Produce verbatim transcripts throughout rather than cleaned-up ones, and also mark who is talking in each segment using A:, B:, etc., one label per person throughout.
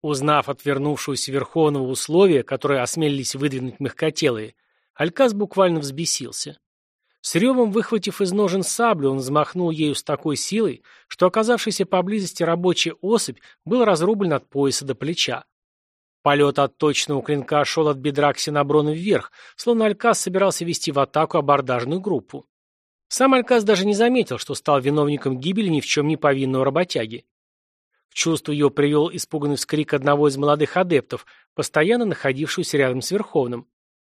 A: Узнав от вернувшегося Верховного условия, которое осмелились выдвинуть мягкотелые, Алькас буквально взбесился. С ревом выхватив из ножен саблю, он взмахнул ею с такой силой, что оказавшийся поблизости рабочий особь был разрублен от пояса до плеча. Полет от точного клинка шел от бедра Ксеноброна вверх, словно Алькас собирался вести в атаку абордажную группу. Сам Алькас даже не заметил, что стал виновником гибели ни в чем не повинного работяги. В чувство его привел испуганный вскрик одного из молодых адептов, постоянно находившегося рядом с Верховным.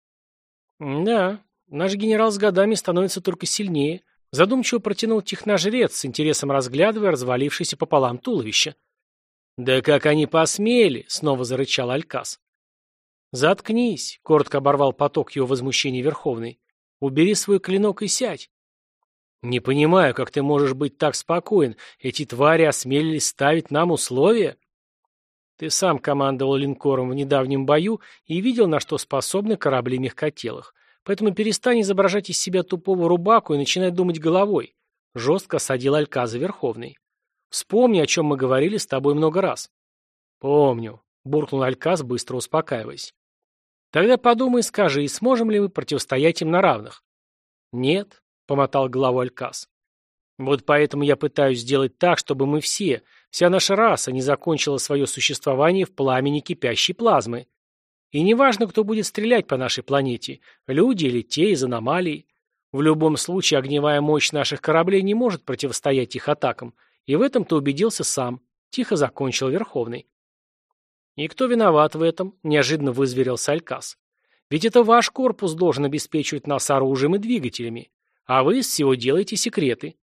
A: «Да, наш генерал с годами становится только сильнее», задумчиво протянул техножрец, с интересом разглядывая развалившееся пополам туловище. «Да как они посмели!» — снова зарычал Алькас. «Заткнись!» — коротко оборвал поток его возмущения Верховный. «Убери свой клинок и сядь!» «Не понимаю, как ты можешь быть так спокоен. Эти твари осмелились ставить нам условия?» «Ты сам командовал линкором в недавнем бою и видел, на что способны корабли мягкотелых. Поэтому перестань изображать из себя тупого рубаку и начинай думать головой», — жестко осадил Альказа Верховный. «Вспомни, о чем мы говорили с тобой много раз». «Помню», — буркнул Альказ, быстро успокаиваясь. «Тогда подумай и скажи, сможем ли мы противостоять им на равных?» «Нет», — помотал головой Альказ. «Вот поэтому я пытаюсь сделать так, чтобы мы все, вся наша раса, не закончила свое существование в пламени кипящей плазмы. И неважно, кто будет стрелять по нашей планете, люди или те из аномалий. В любом случае огневая мощь наших кораблей не может противостоять их атакам, и в этом ты убедился сам», — тихо закончил Верховный. «И кто виноват в этом?» — неожиданно вызверился Алькас. «Ведь это ваш корпус должен обеспечивать нас оружием и двигателями, а вы из всего делаете секреты».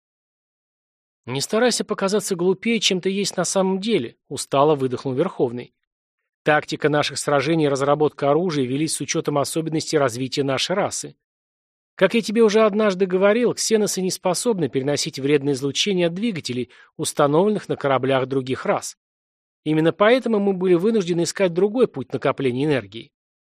A: «Не старайся показаться глупее, чем ты есть на самом деле», — устало выдохнул Верховный. «Тактика наших сражений и разработка оружия велись с учетом особенностей развития нашей расы. Как я тебе уже однажды говорил, ксеносы не способны переносить вредное излучение от двигателей, установленных на кораблях других рас. Именно поэтому мы были вынуждены искать другой путь накопления энергии».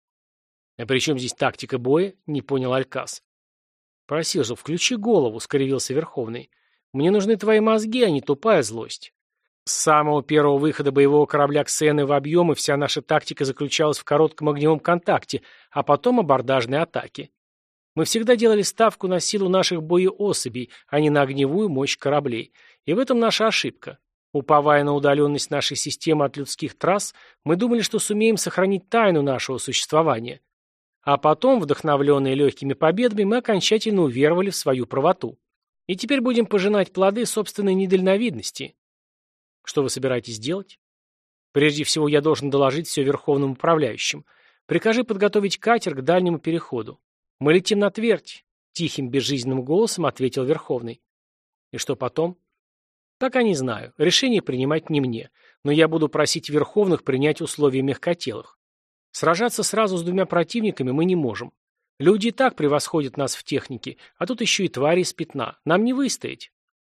A: «А при чем здесь тактика боя?» — не понял Алькас. «Просил же, включи голову», — скривился Верховный. «Мне нужны твои мозги, а не тупая злость. С самого первого выхода боевого корабля Ксены в объемы вся наша тактика заключалась в коротком огневом контакте, а потом абордажной атаке. Мы всегда делали ставку на силу наших боеособей, а не на огневую мощь кораблей. И в этом наша ошибка. Уповая на удаленность нашей системы от людских трасс, мы думали, что сумеем сохранить тайну нашего существования. А потом, вдохновленные легкими победами, мы окончательно уверовали в свою правоту. И теперь будем пожинать плоды собственной недальновидности. Что вы собираетесь делать? Прежде всего, я должен доложить все верховным управляющим. Прикажи подготовить катер к дальнему переходу. Мы летим на Твердь, тихим безжизненным голосом ответил Верховный. И что потом? Пока не знаю. Решение принимать не мне. Но я буду просить Верховных принять условия мягкотелых. Сражаться сразу с двумя противниками мы не можем. Люди и так превосходят нас в технике, а тут еще и твари из пятна. Нам не выстоять.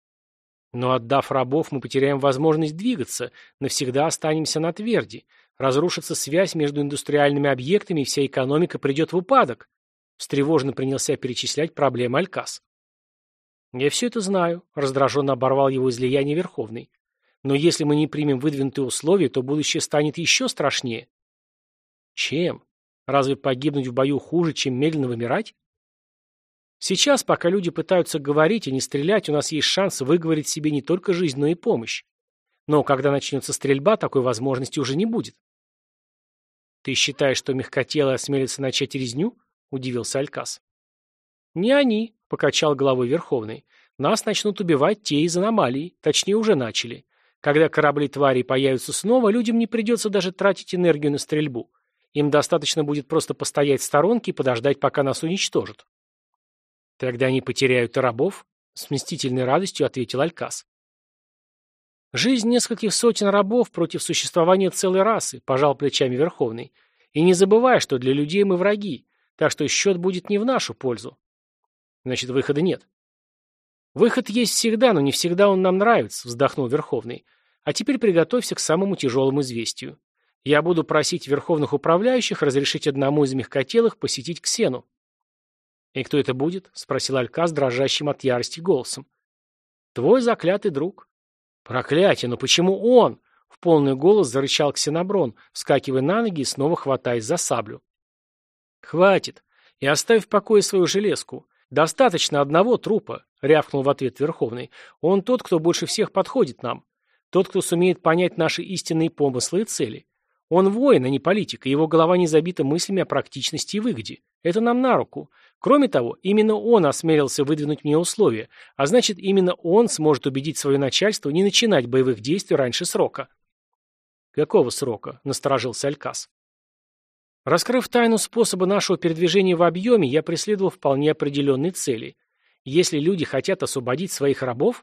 A: Но отдав рабов, мы потеряем возможность двигаться, навсегда останемся на Тверди. Разрушится связь между индустриальными объектами, и вся экономика придет в упадок. Встревоженно принялся перечислять проблемы Алькас. «Я все это знаю», — раздраженно оборвал его излияние Верховный. «Но если мы не примем выдвинутые условия, то будущее станет еще страшнее». «Чем? Разве погибнуть в бою хуже, чем медленно вымирать?» «Сейчас, пока люди пытаются говорить, а не стрелять, у нас есть шанс выговорить себе не только жизнь, но и помощь. Но когда начнется стрельба, такой возможности уже не будет». «Ты считаешь, что мягкотелые осмелятся начать резню?» — удивился Алькас. «Не они», — покачал головой Верховный. «Нас начнут убивать те из аномалий, точнее уже начали. Когда корабли тварей появятся снова, людям не придется даже тратить энергию на стрельбу. Им достаточно будет просто постоять в сторонке и подождать, пока нас уничтожат». «Тогда они потеряют и рабов?» — с мстительной радостью ответил Алькас. «Жизнь нескольких сотен рабов против существования целой расы», — пожал плечами Верховный. «И не забывай, что для людей мы враги, так что счет будет не в нашу пользу». «Значит, выхода нет». «Выход есть всегда, но не всегда он нам нравится», — вздохнул Верховный. «А теперь приготовься к самому тяжелому известию. Я буду просить верховных управляющих разрешить одному из мягкотелых посетить Ксену». «И кто это будет?» — спросил Алькас дрожащим от ярости голосом. «Твой заклятый друг». «Проклятие, но почему он?» В полный голос зарычал Ксеноброн, вскакивая на ноги и снова хватаясь за саблю. «Хватит! И оставь в покое свою железку. Достаточно одного трупа», — рявкнул в ответ Верховный. «Он тот, кто больше всех подходит нам. Тот, кто сумеет понять наши истинные помыслы и цели. Он воин, а не политик, и его голова не забита мыслями о практичности и выгоде. Это нам на руку. Кроме того, именно он осмелился выдвинуть мне условия, а значит, именно он сможет убедить свое начальство не начинать боевых действий раньше срока». «Какого срока?» — насторожился Алькас. «Раскрыв тайну способа нашего передвижения в объеме, я преследовал вполне определенные цели. Если люди хотят освободить своих рабов,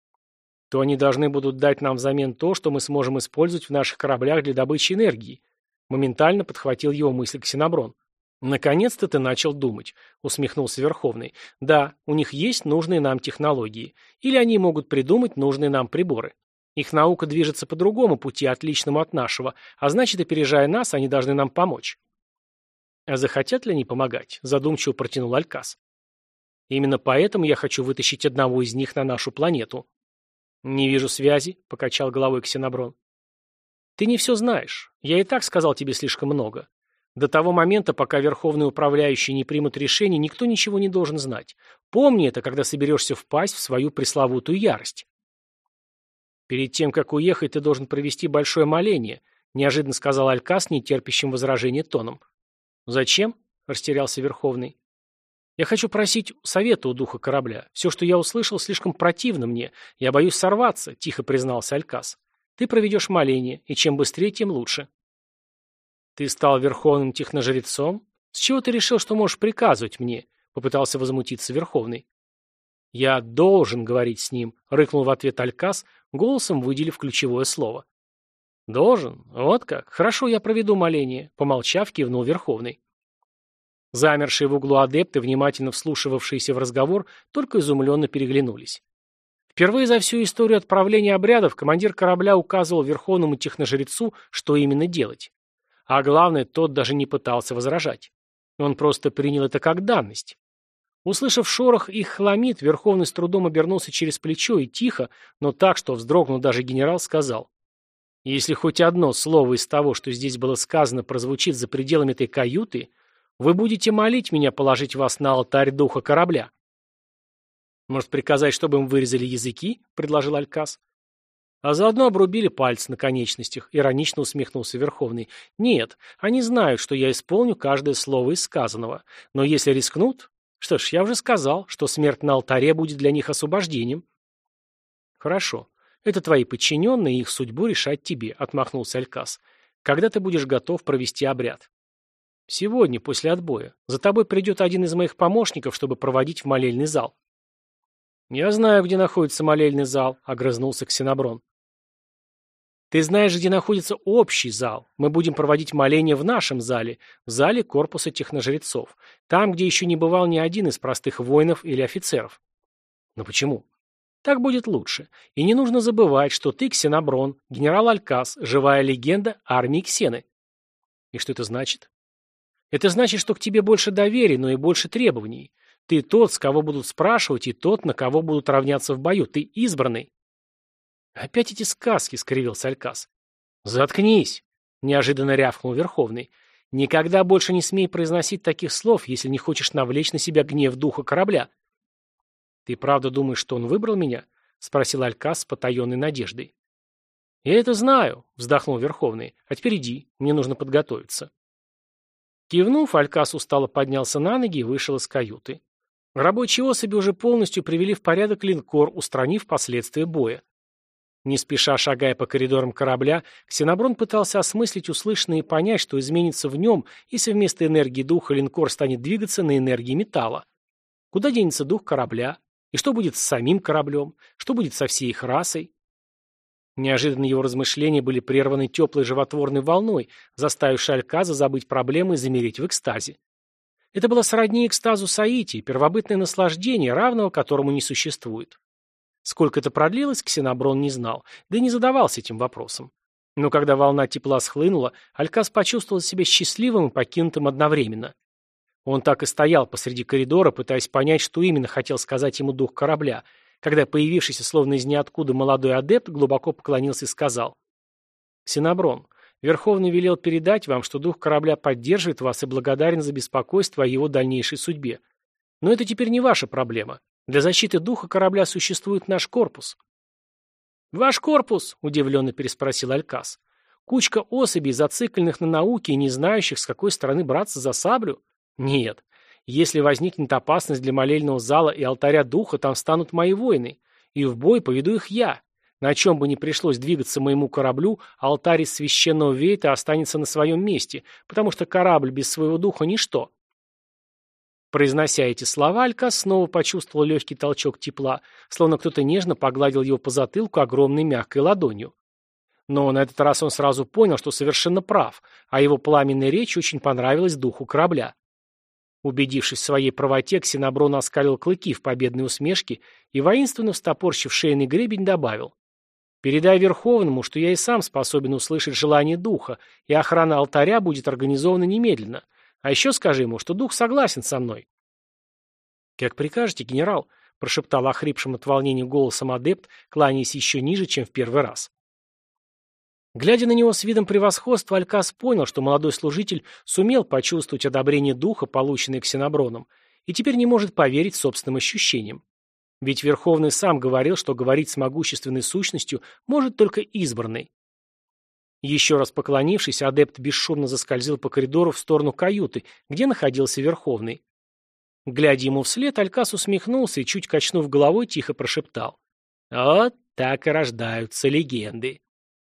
A: то они должны будут дать нам взамен то, что мы сможем использовать в наших кораблях для добычи энергии», — моментально подхватил его мысль Ксеноброн. «Наконец-то ты начал думать», — усмехнулся Верховный. «Да, у них есть нужные нам технологии. Или они могут придумать нужные нам приборы. Их наука движется по другому пути, отличному от нашего, а значит, опережая нас, они должны нам помочь». «А захотят ли они помогать?» — задумчиво протянул Алькас. «Именно поэтому я хочу вытащить одного из них на нашу планету». «Не вижу связи», — покачал головой Ксеноброн. «Ты не все знаешь. Я и так сказал тебе слишком много. До того момента, пока верховные управляющие не примут решение, никто ничего не должен знать. Помни это, когда соберешься впасть в свою пресловутую ярость». «Перед тем, как уехать, ты должен провести большое моление», — неожиданно сказал Алькас нетерпящим возражения тоном. «Зачем?» — растерялся Верховный. «Я хочу просить совета у духа корабля. Все, что я услышал, слишком противно мне. Я боюсь сорваться», — тихо признался Алькас. «Ты проведешь моление, и чем быстрее, тем лучше». «Ты стал верховным техножрецом? С чего ты решил, что можешь приказывать мне?» — попытался возмутиться Верховный. «Я должен говорить с ним», — рыкнул в ответ Алькас, голосом выделив ключевое слово. «Должен? Вот как? Хорошо, я проведу моление», — помолчав, кивнул Верховный. Замершие в углу адепты, внимательно вслушивавшиеся в разговор, только изумленно переглянулись. Впервые за всю историю отправления обрядов командир корабля указывал верховному техножрецу, что именно делать. А главное, тот даже не пытался возражать. Он просто принял это как данность. Услышав шорох их хламид, Верховный с трудом обернулся через плечо и тихо, но так, что вздрогнул даже генерал, сказал: «Если хоть одно слово из того, что здесь было сказано, прозвучит за пределами этой каюты, вы будете молить меня положить вас на алтарь духа корабля». «Может, приказать, чтобы им вырезали языки?» — предложил Алькас. «А заодно обрубили пальцы на конечностях», — иронично усмехнулся Верховный. «Нет, они знают, что я исполню каждое слово из сказанного. Но если рискнут... Что ж, я уже сказал, что смерть на алтаре будет для них освобождением». «Хорошо. Это твои подчиненные, и их судьбу решать тебе», — отмахнулся Алькас. «Когда ты будешь готов провести обряд?» «Сегодня, после отбоя. За тобой придет один из моих помощников, чтобы проводить в молельный зал». «Я знаю, где находится молельный зал», — огрызнулся Ксеноброн. «Ты знаешь, где находится общий зал. Мы будем проводить моления в нашем зале, в зале корпуса техножрецов, там, где еще не бывал ни один из простых воинов или офицеров». «Но почему?» «Так будет лучше. И не нужно забывать, что ты, Ксеноброн, генерал Алькас, живая легенда армии Ксены». «И что это значит?» «Это значит, что к тебе больше доверия, но и больше требований. Ты тот, с кого будут спрашивать, и тот, на кого будут равняться в бою. Ты избранный». «Опять эти сказки», — скривился Алькас. «Заткнись», — неожиданно рявкнул Верховный. «Никогда больше не смей произносить таких слов, если не хочешь навлечь на себя гнев духа корабля». «Ты правда думаешь, что он выбрал меня?» — спросил Алькас с потаенной надеждой. «Я это знаю», — вздохнул Верховный. «А теперь иди, мне нужно подготовиться». Кивнув, Алькас устало поднялся на ноги и вышел из каюты. Рабочие особи уже полностью привели в порядок линкор, устранив последствия боя. Не спеша шагая по коридорам корабля, Ксеноброн пытался осмыслить услышанное и понять, что изменится в нем, если вместо энергии духа линкор станет двигаться на энергии металла. Куда денется дух корабля? И что будет с самим кораблем? Что будет со всей их расой? Неожиданно его размышления были прерваны теплой животворной волной, заставившей Алькаса забыть проблемы и замереть в экстазе. Это было сродни экстазу Саити, первобытное наслаждение, равного которому не существует. Сколько это продлилось, Ксеноброн не знал, да и не задавался этим вопросом. Но когда волна тепла схлынула, Алькас почувствовал себя счастливым и покинутым одновременно. Он так и стоял посреди коридора, пытаясь понять, что именно хотел сказать ему дух корабля, когда появившийся словно из ниоткуда молодой адепт глубоко поклонился и сказал: Ксеноброн, Верховный велел передать вам, что дух корабля поддерживает вас и благодарен за беспокойство о его дальнейшей судьбе. Но это теперь не ваша проблема. Для защиты духа корабля существует наш корпус». «Ваш корпус?» – удивленно переспросил Алькас. «Кучка особей, зацикленных на науке и не знающих, с какой стороны браться за саблю? Нет. Если возникнет опасность для молельного зала и алтаря духа, там станут мои воины, и в бой поведу их я. На чем бы ни пришлось двигаться моему кораблю, алтарь из священного вейта останется на своем месте, потому что корабль без своего духа – ничто». Произнося эти слова, Алькас снова почувствовал легкий толчок тепла, словно кто-то нежно погладил его по затылку огромной мягкой ладонью. Но на этот раз он сразу понял, что совершенно прав, а его пламенная речь очень понравилась духу корабля. Убедившись в своей правоте, Ксеноброн оскалил клыки в победной усмешке и, воинственно встопорщив шейный гребень, добавил: «Передай Верховному, что я и сам способен услышать желание духа, и охрана алтаря будет организована немедленно. А еще скажи ему, что дух согласен со мной». «Как прикажете, генерал», — прошептал охрипшим от волнения голосом адепт, кланяясь еще ниже, чем в первый раз. Глядя на него с видом превосходства, Алькас понял, что молодой служитель сумел почувствовать одобрение духа, полученное Ксеноброном, и теперь не может поверить собственным ощущениям. Ведь Верховный сам говорил, что говорить с могущественной сущностью может только избранный. Еще раз поклонившись, адепт бесшумно заскользил по коридору в сторону каюты, где находился Верховный. Глядя ему вслед, Алькас усмехнулся и, чуть качнув головой, тихо прошептал: «Вот так и рождаются легенды».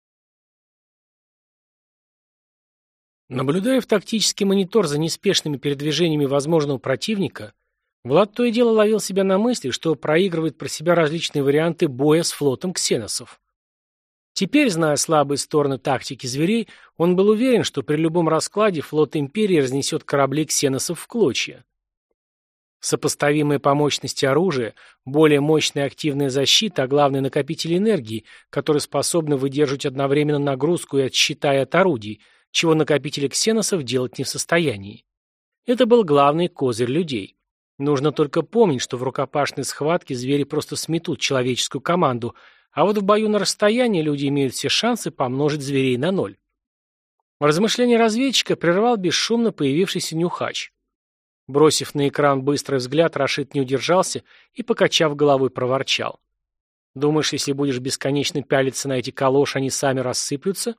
A: Наблюдая в тактический монитор за неспешными передвижениями возможного противника, Влад то и дело ловил себя на мысли, что проигрывает про себя различные варианты боя с флотом ксеносов. Теперь, зная слабые стороны тактики зверей, он был уверен, что при любом раскладе флот Империи разнесет корабли ксеносов в клочья. Сопоставимые по мощности оружия, более мощная активная защита, а главное накопители энергии, которые способны выдерживать одновременно нагрузку и от щита, и от орудий, чего накопители ксеносов делать не в состоянии. Это был главный козырь людей. Нужно только помнить, что в рукопашной схватке звери просто сметут человеческую команду, а вот в бою на расстоянии люди имеют все шансы помножить зверей на ноль. Размышление разведчика прервал бесшумно появившийся нюхач. Бросив на экран быстрый взгляд, Рашид не удержался и, покачав головой, проворчал: «Думаешь, если будешь бесконечно пялиться на эти калоши, они сами рассыплются?»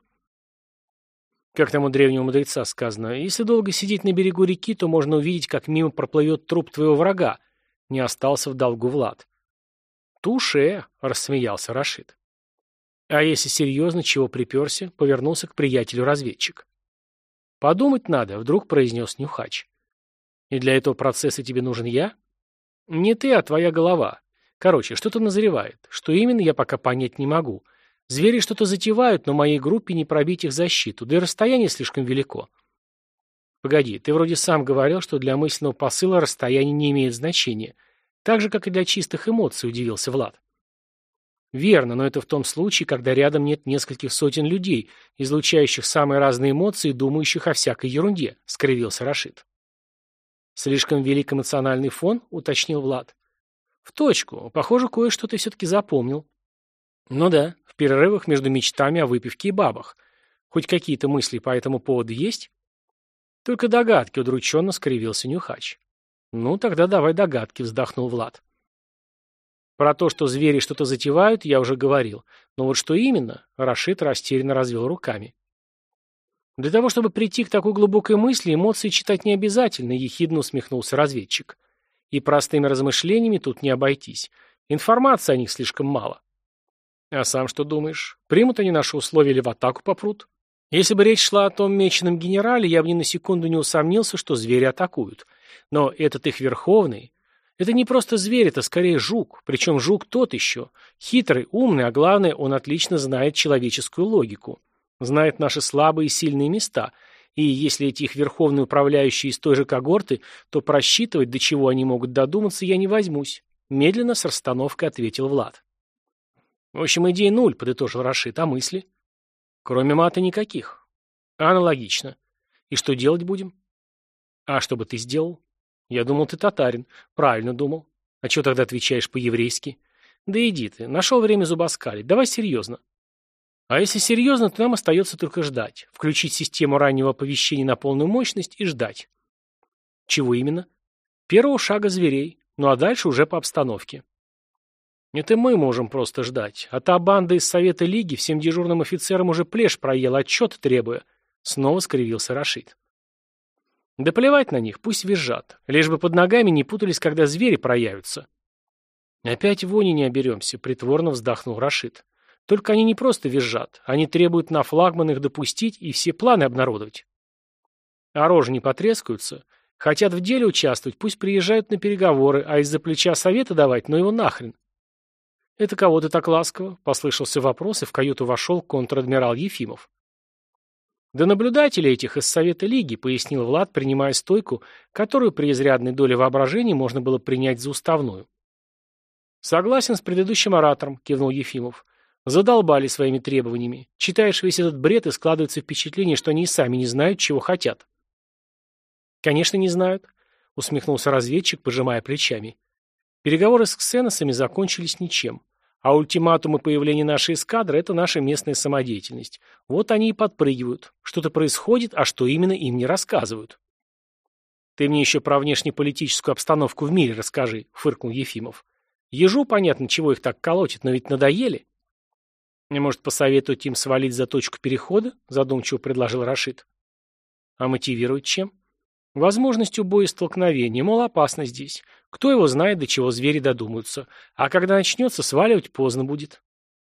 A: Как там у древнего мудреца сказано: «Если долго сидеть на берегу реки, то можно увидеть, как мимо проплывет труп твоего врага». Не остался в долгу Влад. «Туше», — рассмеялся Рашид. «А если серьезно, чего приперся?» — повернулся к приятелю разведчик. «Подумать надо», — вдруг произнес Нюхач. «И для этого процесса тебе нужен я?» «Не ты, а твоя голова. Короче, что-то назревает. Что именно, я пока понять не могу. Звери что-то затевают, но моей группе не пробить их защиту, да и расстояние слишком велико». «Погоди, ты вроде сам говорил, что для мысленного посыла расстояние не имеет значения. Так же, как и для чистых эмоций», — удивился Влад. «Верно, но это в том случае, когда рядом нет нескольких сотен людей, излучающих самые разные эмоции и думающих о всякой ерунде», — скривился Рашид. «Слишком велик эмоциональный фон?» — уточнил Влад. «В точку. Похоже, кое-что ты все-таки запомнил». «Ну да, в перерывах между мечтами о выпивке и бабах. Хоть какие-то мысли по этому поводу есть?» «Только догадки», — удрученно скривился Нюхач. «Ну, тогда давай догадки», — вздохнул Влад. «Про то, что звери что-то затевают, я уже говорил. Но вот что именно?» — Рашид растерянно развел руками. «Для того, чтобы прийти к такой глубокой мысли, эмоции читать не обязательно», — ехидно усмехнулся разведчик. «И простыми размышлениями тут не обойтись. Информации о них слишком мало». «А сам что думаешь? Примут они наши условия или в атаку попрут? Если бы речь шла о том меченом генерале, я бы ни на секунду не усомнился, что звери атакуют. Но этот их верховный... Это не просто зверь, это скорее жук. Причем жук тот еще. Хитрый, умный, а главное, он отлично знает человеческую логику. Знает наши слабые и сильные места. И если эти их верховные управляющие из той же когорты, то просчитывать, до чего они могут додуматься, я не возьмусь», — медленно с расстановкой ответил Влад. «В общем, идей нуль», — подытожил Рашид, — «а мысли?» «Кроме мата никаких». «Аналогично. И что делать будем?» «А что бы ты сделал?» «Я думал, ты татарин». «Правильно думал. А что тогда отвечаешь по-еврейски?» «Да иди ты. Нашел время зубоскалить. Давай серьезно». А если серьезно, то нам остается только ждать. Включить систему раннего оповещения на полную мощность и ждать. Чего именно? Первого шага зверей. Ну а дальше уже по обстановке. Это мы можем просто ждать. А та банда из Совета Лиги всем дежурным офицерам уже плешь проела, отчет требуя. Снова скривился Рашид. Да плевать на них, пусть визжат. Лишь бы под ногами не путались, когда звери проявятся. Опять вони не оберемся, притворно вздохнул Рашид. Только они не просто визжат, они требуют на флагман их допустить и все планы обнародовать. А рожи не потрескаются. Хотят в деле участвовать, пусть приезжают на переговоры, а из-за плеча совета давать, ну его нахрен. «Это кого ты так ласково?» — послышался вопрос, и в каюту вошел контр-адмирал Ефимов. «Да наблюдатели этих из Совета Лиги», — пояснил Влад, принимая стойку, которую при изрядной доле воображения можно было принять за уставную. «Согласен с предыдущим оратором», — кивнул Ефимов. «Задолбали своими требованиями. Читаешь весь этот бред, и складывается впечатление, что они и сами не знают, чего хотят». «Конечно, не знают», — усмехнулся разведчик, пожимая плечами. «Переговоры с ксеносами закончились ничем. А ультиматумы появления нашей эскадры — это наша местная самодеятельность. Вот они и подпрыгивают. Что-то происходит, а что именно им не рассказывают». «Ты мне еще про внешнеполитическую обстановку в мире расскажи», — фыркнул Ефимов. «Ежу понятно, чего их так колотит, но ведь надоели». «Может, посоветовать им свалить за точку перехода?» — задумчиво предложил Рашид. «А мотивировать чем?» «Возможностью боя и столкновения, мол, опасно здесь. Кто его знает, до чего звери додумаются. А когда начнется, сваливать поздно будет».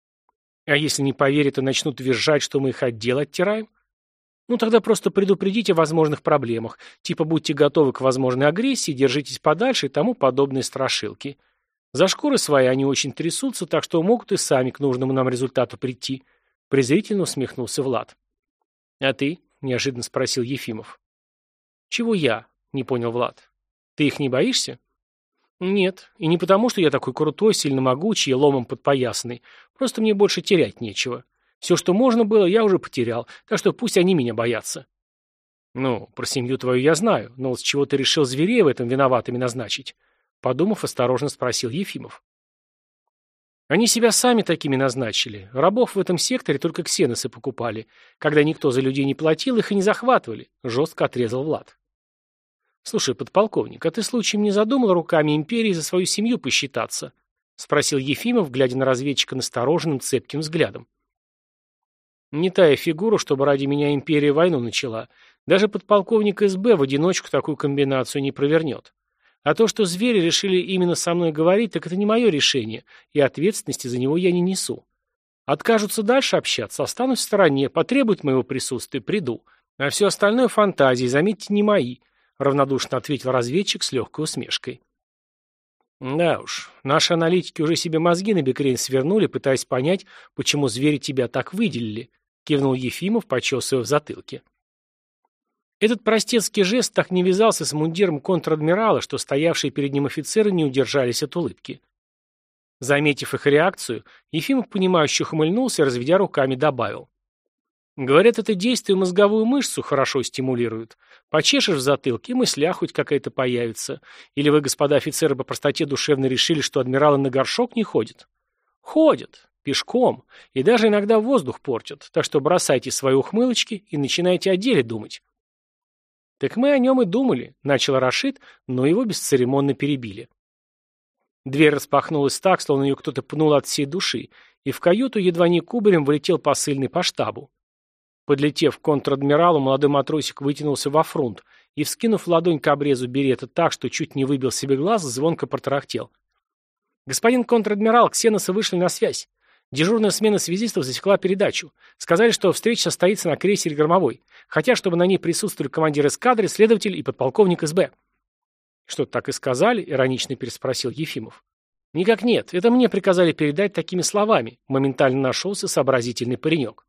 A: «А если не поверят и начнут визжать, что мы их от дела оттираем?» «Ну, тогда просто предупредите о возможных проблемах. Типа будьте готовы к возможной агрессии, держитесь подальше и тому подобные страшилки. За шкуры свои они очень трясутся, так что могут и сами к нужному нам результату прийти», — презрительно усмехнулся Влад. «А ты?» — неожиданно спросил Ефимов. «Чего я?» — не понял Влад. «Ты их не боишься?» «Нет, и не потому, что я такой крутой, сильно могучий и ломом подпоясанный. Просто мне больше терять нечего. Все, что можно было, я уже потерял, так что пусть они меня боятся». «Ну, про семью твою я знаю, но вот с чего ты решил зверей в этом виноватыми назначить?» Подумав, осторожно спросил Ефимов. «Они себя сами такими назначили. Рабов в этом секторе только ксеносы покупали. Когда никто за людей не платил, их и не захватывали», — жестко отрезал Влад. «Слушай, подполковник, а ты случаем не задумал руками империи за свою семью посчитаться?» — спросил Ефимов, глядя на разведчика настороженным, цепким взглядом. «Не тая фигура, чтобы ради меня империя войну начала. Даже подполковник СБ в одиночку такую комбинацию не провернет. А то, что звери решили именно со мной говорить, так это не мое решение, и ответственности за него я не несу. Откажутся дальше общаться, останусь в стороне, потребуют моего присутствия, приду. А все остальное фантазии, заметьте, не мои», — равнодушно ответил разведчик с легкой усмешкой. «Да уж, наши аналитики уже себе мозги на бекрень свернули, пытаясь понять, почему звери тебя так выделили», — кивнул Ефимов, почесывая в затылке. Этот простецкий жест так не вязался с мундиром контр-адмирала, что стоявшие перед ним офицеры не удержались от улыбки. Заметив их реакцию, Ефимов, понимающе ухмыльнулся и, разведя руками, добавил. «Говорят, это действие мозговую мышцу хорошо стимулирует. Почешешь в затылке, и мысля хоть какая-то появится. Или вы, господа офицеры, по простоте душевно решили, что адмиралы на горшок не ходят? Ходят. Пешком. И даже иногда воздух портят. Так что бросайте свои ухмылочки и начинайте о деле думать». «Так мы о нем и думали», — начал Рашид, но его бесцеремонно перебили. Дверь распахнулась так, словно ее кто-то пнул от всей души, и в каюту едва не кубарем вылетел посыльный по штабу. Подлетев к контр-адмиралу, молодой матросик вытянулся во фрунт и, вскинув ладонь к обрезу берета так, что чуть не выбил себе глаз, звонко протарахтел. «Господин контр-адмирал, ксеносы вышли на связь. Дежурная смена связистов засекла передачу. Сказали, что встреча состоится на крейсере «Громовой». Хотят, чтобы на ней присутствовали командир эскадры, следователь и подполковник СБ». «Что-то так и сказали?» — иронично переспросил Ефимов. «Никак нет. Это мне приказали передать такими словами», — моментально нашелся сообразительный паренек.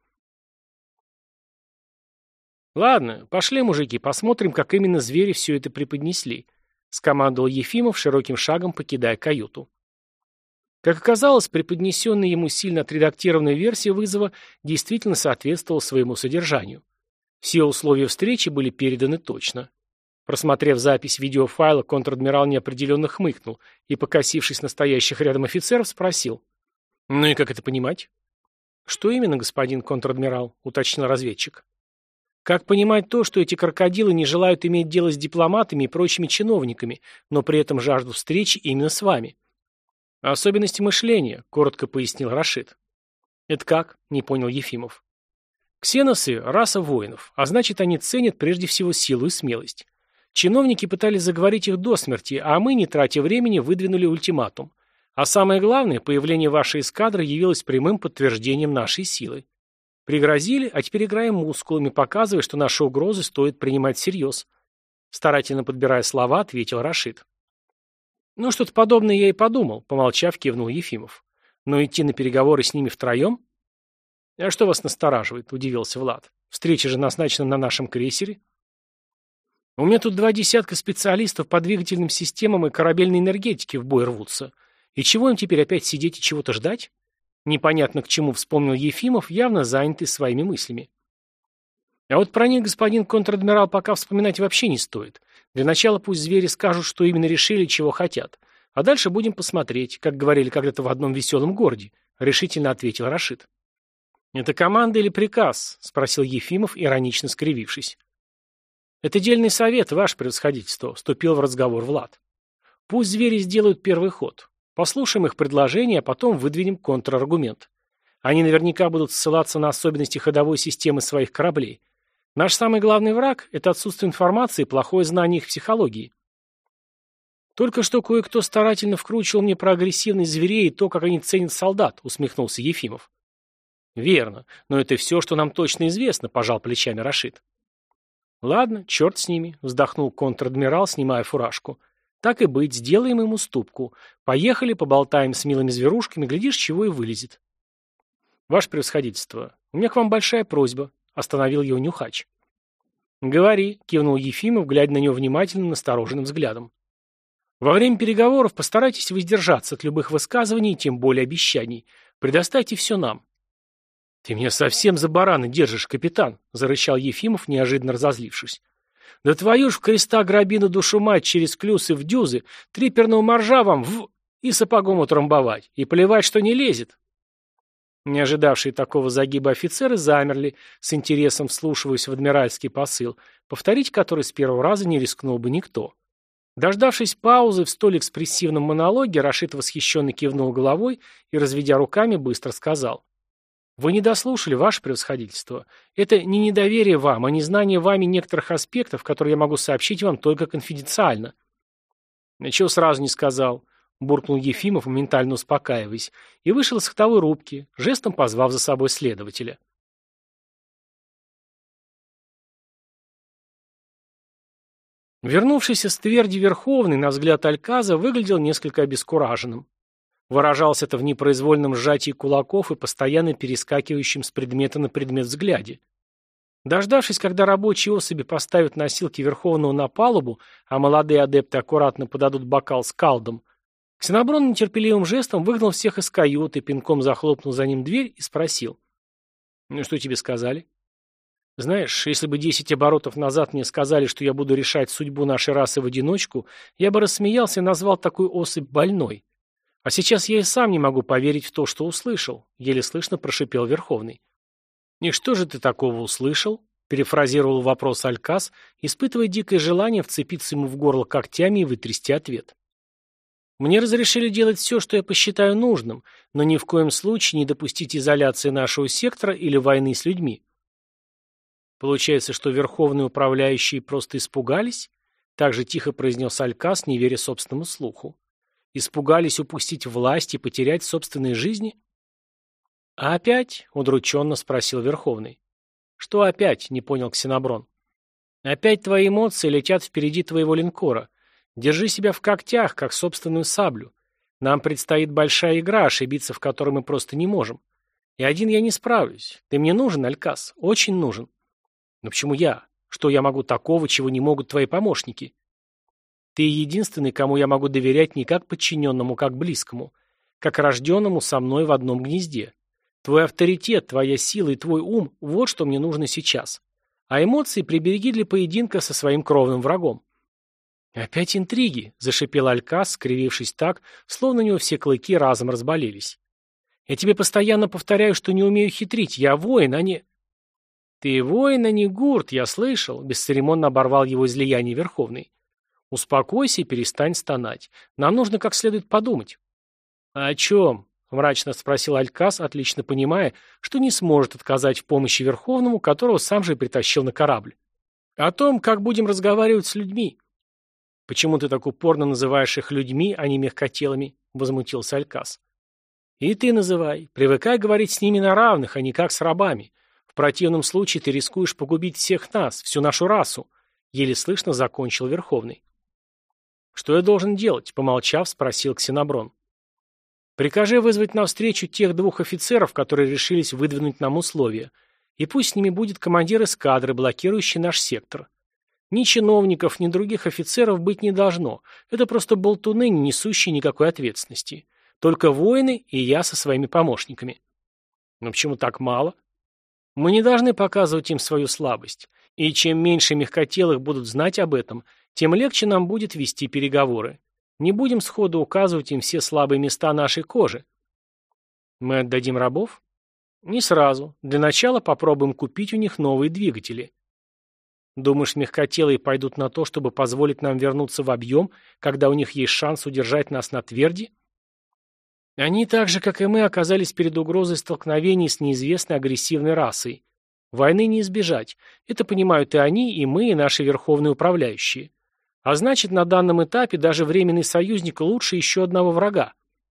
A: «Ладно, пошли, мужики, посмотрим, как именно звери все это преподнесли», — скомандовал Ефимов, широким шагом покидая каюту. Как оказалось, преподнесенная ему сильно отредактированная версия вызова действительно соответствовала своему содержанию. Все условия встречи были переданы точно. Просмотрев запись видеофайла, контр-адмирал неопределенно хмыкнул и, покосившись на стоящих рядом офицеров, спросил. «Ну и как это понимать?» Что именно, господин контр-адмирал? Уточнил разведчик. Как понимать то, что эти крокодилы не желают иметь дело с дипломатами и прочими чиновниками, но при этом жаждут встречи именно с вами? Особенности мышления, коротко пояснил Рашид. Это как? Не понял Ефимов. Ксеносы – раса воинов, а значит, они ценят прежде всего силу и смелость. Чиновники пытались заговорить их до смерти, а мы, не тратя времени, выдвинули ультиматум. А самое главное, появление вашей эскадры явилось прямым подтверждением нашей силы. Пригрозили, а теперь играем мускулами, показывая, что наши угрозы стоит принимать всерьез. Старательно подбирая слова, ответил Рашид. Ну, что-то подобное я и подумал, помолчав, кивнул Ефимов. Но идти на переговоры с ними втроем? А что вас настораживает, удивился Влад. Встреча же назначена на нашем крейсере. У меня тут два десятка специалистов по двигательным системам и корабельной энергетике в бой рвутся. И чего им теперь опять сидеть и чего-то ждать? Непонятно к чему вспомнил Ефимов, явно занятый своими мыслями. А вот про них, господин контр-адмирал, пока вспоминать вообще не стоит. Для начала пусть звери скажут, что именно решили, чего хотят. А дальше будем посмотреть, как говорили когда-то в одном веселом городе, решительно ответил Рашид. «Это команда или приказ?» — спросил Ефимов, иронично скривившись. «Это дельный совет, ваше превосходительство», — вступил в разговор Влад. «Пусть звери сделают первый ход. Послушаем их предложение, а потом выдвинем контраргумент. Они наверняка будут ссылаться на особенности ходовой системы своих кораблей. Наш самый главный враг — это отсутствие информации и плохое знание их психологии. Только что кое-кто старательно вкручивал мне про агрессивность зверей и то, как они ценят солдат», — усмехнулся Ефимов. «Верно, но это все, что нам точно известно», — пожал плечами Рашид. «Ладно, черт с ними», — вздохнул контр-адмирал, снимая фуражку. «Так и быть, сделаем им уступку. Поехали, поболтаем с милыми зверушками, глядишь, чего и вылезет». «Ваше превосходительство, у меня к вам большая просьба», — остановил его Нюхач. «Говори», — кивнул Ефимов, глядя на него внимательным, настороженным взглядом. «Во время переговоров постарайтесь воздержаться от любых высказываний и тем более обещаний. Предоставьте все нам». «Ты меня совсем за барана держишь, капитан», — зарычал Ефимов, неожиданно разозлившись. «Да твою ж в креста грабину душу мать через клюсы в дюзы, триперного моржа вам в... и сапогом утрамбовать, и плевать, что не лезет». Не ожидавшие такого загиба офицеры замерли, с интересом вслушиваясь в адмиральский посыл, повторить который с первого раза не рискнул бы никто. Дождавшись паузы в столь экспрессивном монологе, Рашид восхищенно кивнул головой и, разведя руками, быстро сказал. «Вы не дослушали, ваше превосходительство. Это не недоверие вам, а незнание вами некоторых аспектов, которые я могу сообщить вам только конфиденциально». «Ничего сразу не сказал», — буркнул Ефимов, моментально успокаиваясь, и вышел из ходовой рубки, жестом позвав за собой следователя. Вернувшийся с тверди Верховный, на взгляд Альказа, выглядел несколько обескураженным. Выражалось это в непроизвольном сжатии кулаков и постоянно перескакивающем с предмета на предмет взгляде. Дождавшись, когда рабочие особи поставят носилки Верховного на палубу, а молодые адепты аккуратно подадут бокал с калдом, Ксеноброн нетерпеливым жестом выгнал всех из каюты, пинком захлопнул за ним дверь и спросил. «Ну что тебе сказали?» «Знаешь, если бы десять оборотов назад мне сказали, что я буду решать судьбу нашей расы в одиночку, я бы рассмеялся и назвал такую особь больной. А сейчас я и сам не могу поверить в то, что услышал», — еле слышно прошипел Верховный. «И что же ты такого услышал?» — перефразировал вопрос Алькас, испытывая дикое желание вцепиться ему в горло когтями и вытрясти ответ. «Мне разрешили делать все, что я посчитаю нужным, но ни в коем случае не допустить изоляции нашего сектора или войны с людьми». «Получается, что верховные управляющие просто испугались?» — так же тихо произнес Алькас, не веря собственному слуху. «Испугались упустить власть и потерять собственные жизни?» «А опять?» — удрученно спросил Верховный. «Что опять?» — не понял Ксеноброн. «Опять твои эмоции летят впереди твоего линкора. Держи себя в когтях, как собственную саблю. Нам предстоит большая игра, ошибиться в которой мы просто не можем. И один я не справлюсь. Ты мне нужен, Алькас, очень нужен». «Но почему я? Что я могу такого, чего не могут твои помощники?» «Ты единственный, кому я могу доверять не как подчиненному, как близкому, как рожденному со мной в одном гнезде. Твой авторитет, твоя сила и твой ум – вот что мне нужно сейчас. А эмоции прибереги для поединка со своим кровным врагом». «Опять интриги», – зашипел Алькас, скривившись так, словно у него все клыки разом разболелись. Я тебе постоянно повторяю, что не умею хитрить. Я воин, а не...» «Ты воин, а не гурт, я слышал», — бесцеремонно оборвал его излияние Верховный. «Успокойся и перестань стонать. Нам нужно как следует подумать». «А «О чем?» — мрачно спросил Алькас, отлично понимая, что не сможет отказать в помощи Верховному, которого сам же и притащил на корабль. «О том, как будем разговаривать с людьми». «Почему ты так упорно называешь их людьми, а не мягкотелыми?» — возмутился Алькас. «И ты называй. Привыкай говорить с ними на равных, а не как с рабами. В противном случае ты рискуешь погубить всех нас, всю нашу расу», — еле слышно закончил Верховный. «Что я должен делать?» — помолчав, спросил Ксеноброн. «Прикажи вызвать навстречу тех двух офицеров, которые решились выдвинуть нам условия, и пусть с ними будет командир эскадры, блокирующий наш сектор. Ни чиновников, ни других офицеров быть не должно. Это просто болтуны, не несущие никакой ответственности. Только воины и я со своими помощниками». «Но почему так мало?» «Мы не должны показывать им свою слабость. И чем меньше мягкотелых будут знать об этом, тем легче нам будет вести переговоры. Не будем сходу указывать им все слабые места нашей кожи». «Мы отдадим рабов?» «Не сразу. Для начала попробуем купить у них новые двигатели». «Думаешь, мягкотелые пойдут на то, чтобы позволить нам вернуться в объем, когда у них есть шанс удержать нас на тверди?» «Они так же, как и мы, оказались перед угрозой столкновений с неизвестной агрессивной расой. Войны не избежать. Это понимают и они, и мы, и наши верховные управляющие. А значит, на данном этапе даже временный союзник лучше еще одного врага».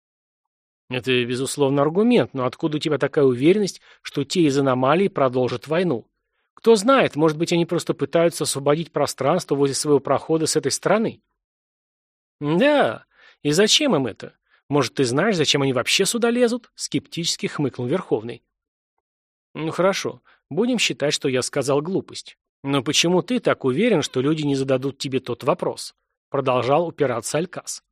A: «Это, безусловно, аргумент, но откуда у тебя такая уверенность, что те из аномалий продолжат войну? Кто знает, может быть, они просто пытаются освободить пространство возле своего прохода с этой стороны?» «Да, и зачем им это? Может, ты знаешь, зачем они вообще сюда лезут?» — скептически хмыкнул Верховный. «Ну хорошо, будем считать, что я сказал глупость. Но почему ты так уверен, что люди не зададут тебе тот вопрос?» — продолжал упираться Алькас.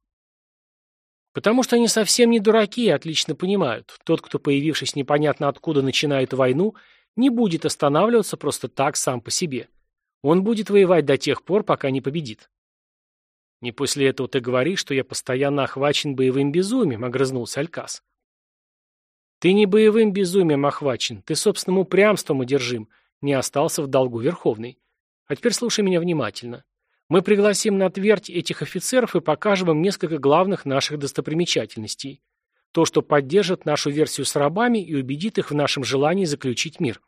A: «Потому что они совсем не дураки и отлично понимают, тот, кто, появившись непонятно откуда, начинает войну, не будет останавливаться просто так сам по себе. Он будет воевать до тех пор, пока не победит». «Не после этого ты говоришь, что я постоянно охвачен боевым безумием», — огрызнулся Алькас. «Ты не боевым безумием охвачен, ты собственным упрямством одержим», — не остался в долгу Верховный. «А теперь слушай меня внимательно. Мы пригласим на твердь этих офицеров и покажем им несколько главных наших достопримечательностей. То, что поддержит нашу версию с рабами и убедит их в нашем желании заключить мир».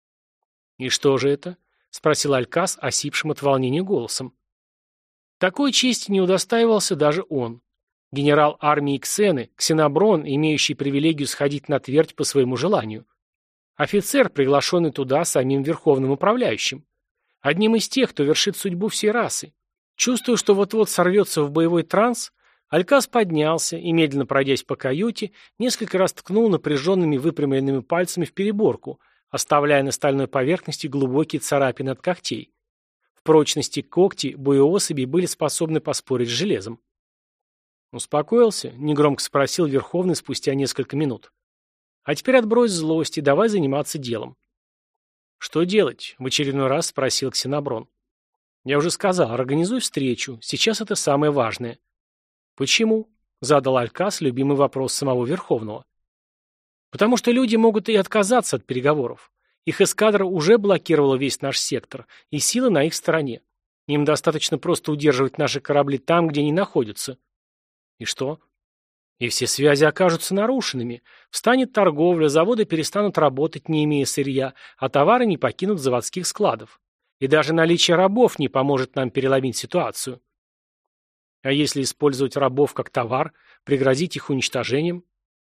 A: «И что же это?» — спросил Алькас осипшим от волнения голосом. Такой чести не удостаивался даже он. Генерал армии Ксены, Ксеноброн, имеющий привилегию сходить на твердь по своему желанию. Офицер, приглашенный туда самим верховным управляющим. Одним из тех, кто вершит судьбу всей расы. Чувствуя, что вот-вот сорвется в боевой транс, Алькас поднялся и, медленно пройдясь по каюте, несколько раз ткнул напряженными выпрямленными пальцами в переборку, оставляя на стальной поверхности глубокие царапины от когтей. В прочности когти боеособей были способны поспорить с железом. «Успокоился?» — негромко спросил Верховный спустя несколько минут. «А теперь отбрось злость и давай заниматься делом». «Что делать?» — в очередной раз спросил Ксеноброн. «Я уже сказал, организуй встречу. Сейчас это самое важное». «Почему?» — задал Алькас любимый вопрос самого Верховного. «Потому что люди могут и отказаться от переговоров. Их эскадра уже блокировала весь наш сектор, и силы на их стороне. Им достаточно просто удерживать наши корабли там, где они находятся». «И что?» «И все связи окажутся нарушенными. Встанет торговля, заводы перестанут работать, не имея сырья, а товары не покинут заводских складов. И даже наличие рабов не поможет нам переломить ситуацию». «А если использовать рабов как товар, пригрозить их уничтожением?»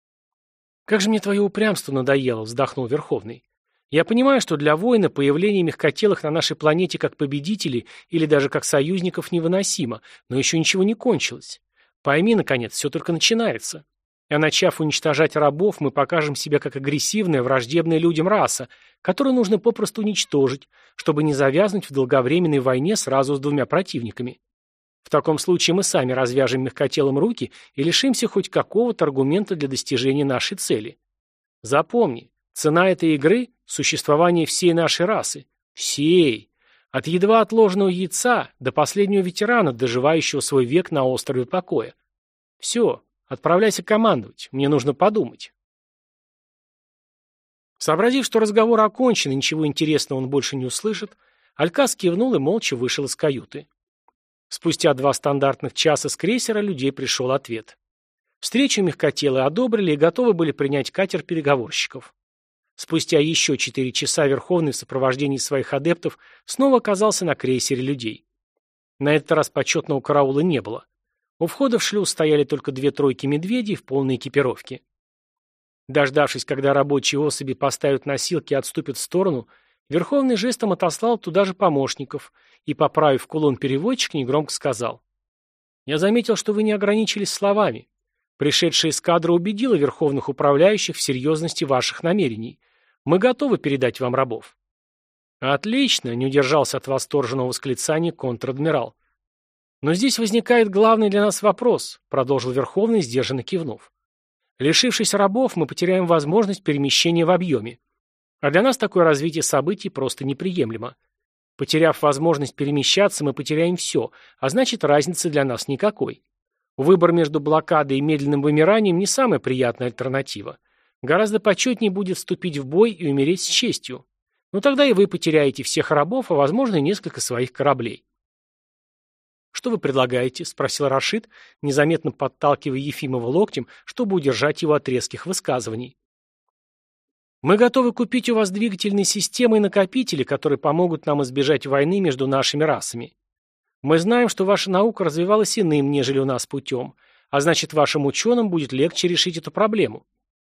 A: «Как же мне твое упрямство надоело», — вздохнул Верховный. «Я понимаю, что для воина появление мягкотелых на нашей планете как победителей или даже как союзников невыносимо, но еще ничего не кончилось. Пойми, наконец, все только начинается. А начав уничтожать рабов, мы покажем себя как агрессивная, враждебная людям раса, которую нужно попросту уничтожить, чтобы не завязнуть в долговременной войне сразу с двумя противниками. В таком случае мы сами развяжем мягкотелым руки и лишимся хоть какого-то аргумента для достижения нашей цели. Запомни, цена этой игры – существование всей нашей расы. Всей. От едва отложенного яйца до последнего ветерана, доживающего свой век на острове покоя. Все, отправляйся командовать, мне нужно подумать». Сообразив, что разговор окончен и ничего интересного он больше не услышит, Алькас кивнул и молча вышел из каюты. Спустя два стандартных часа с крейсера людей пришел ответ. Встречу мягкотелые одобрили и готовы были принять катер переговорщиков. Спустя еще четыре часа Верховный в сопровождении своих адептов снова оказался на крейсере людей. На этот раз почетного караула не было. У входа в шлюз стояли только две тройки медведей в полной экипировке. Дождавшись, когда рабочие особи поставят носилки и отступят в сторону, Верховный жестом отослал туда же помощников и, поправив кулон переводчик, негромко сказал: «Я заметил, что вы не ограничились словами. Пришедшая эскадра убедила верховных управляющих в серьезности ваших намерений. Мы готовы передать вам рабов». «Отлично», — не удержался от восторженного восклицания контр-адмирал. «Но здесь возникает главный для нас вопрос», — продолжил Верховный, сдержанно кивнув. «Лишившись рабов, мы потеряем возможность перемещения в объеме. А для нас такое развитие событий просто неприемлемо. Потеряв возможность перемещаться, мы потеряем все, а значит, разницы для нас никакой. Выбор между блокадой и медленным вымиранием не самая приятная альтернатива. Гораздо почетнее будет вступить в бой и умереть с честью. Но тогда и вы потеряете всех рабов, а, возможно, и несколько своих кораблей». «Что вы предлагаете?» — спросил Рашид, незаметно подталкивая Ефимова локтем, чтобы удержать его от резких высказываний. «Мы готовы купить у вас двигательные системы и накопители, которые помогут нам избежать войны между нашими расами. Мы знаем, что ваша наука развивалась иным, нежели у нас путем, а значит, вашим ученым будет легче решить эту проблему».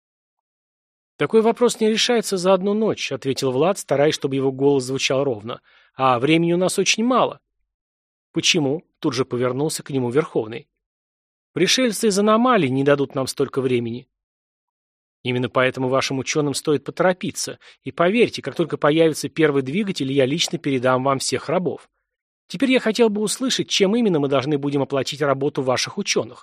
A: «Такой вопрос не решается за одну ночь», — ответил Влад, стараясь, чтобы его голос звучал ровно. «А времени у нас очень мало». «Почему?» — тут же повернулся к нему Верховный. «Пришельцы из аномалий не дадут нам столько времени». «Именно поэтому вашим ученым стоит поторопиться. И поверьте, как только появится первый двигатель, я лично передам вам всех рабов. Теперь я хотел бы услышать, чем именно мы должны будем оплатить работу ваших ученых».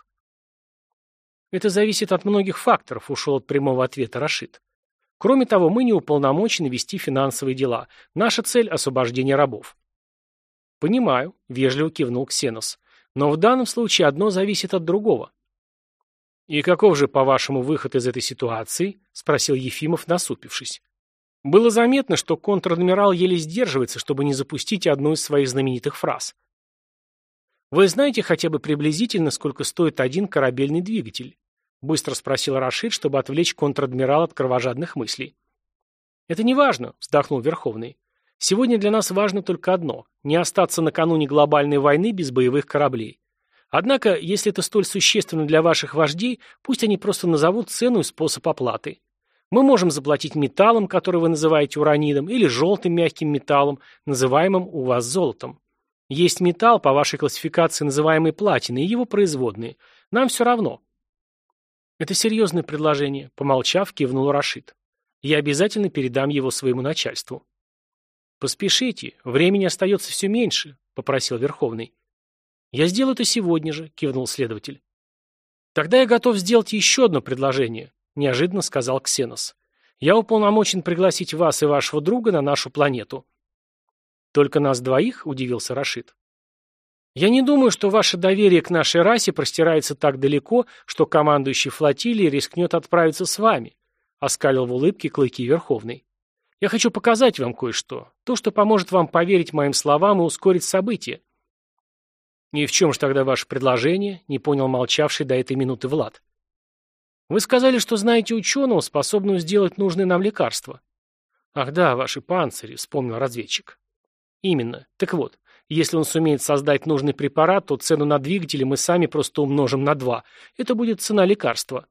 A: «Это зависит от многих факторов», — ушел от прямого ответа Рашид. «Кроме того, мы не уполномочены вести финансовые дела. Наша цель — освобождение рабов». «Понимаю», — вежливо кивнул Ксенос. «Но в данном случае одно зависит от другого». «И каков же, по-вашему, выход из этой ситуации?» — спросил Ефимов, насупившись. Было заметно, что контр-адмирал еле сдерживается, чтобы не запустить одну из своих знаменитых фраз. «Вы знаете хотя бы приблизительно, сколько стоит один корабельный двигатель?» — быстро спросил Рашид, чтобы отвлечь контр-адмирала от кровожадных мыслей. «Это не важно», — вздохнул Верховный. «Сегодня для нас важно только одно — не остаться накануне глобальной войны без боевых кораблей. Однако, если это столь существенно для ваших вождей, пусть они просто назовут цену и способ оплаты. Мы можем заплатить металлом, который вы называете уранидом, или желтым мягким металлом, называемым у вас золотом. Есть металл, по вашей классификации называемый платиной, и его производные. Нам все равно». «Это серьезное предложение», — помолчав, кивнул Рашид. «Я обязательно передам его своему начальству». «Поспешите, времени остается все меньше», — попросил Верховный. «Я сделаю это сегодня же», — кивнул следователь. «Тогда я готов сделать еще одно предложение», — неожиданно сказал Ксенос. «Я уполномочен пригласить вас и вашего друга на нашу планету». «Только нас двоих?» — удивился Рашид. «Я не думаю, что ваше доверие к нашей расе простирается так далеко, что командующий флотилией рискнет отправиться с вами», — оскалил в улыбке клыки Верховный. «Я хочу показать вам кое-что, то, что поможет вам поверить моим словам и ускорить события». «И в чем же тогда ваше предложение?» — не понял молчавший до этой минуты Влад. «Вы сказали, что знаете ученого, способного сделать нужные нам лекарства». «Ах да, ваши панцири», — вспомнил разведчик. «Именно. Так вот, если он сумеет создать нужный препарат, то цену на двигатели мы сами просто умножим на два. Это будет цена лекарства».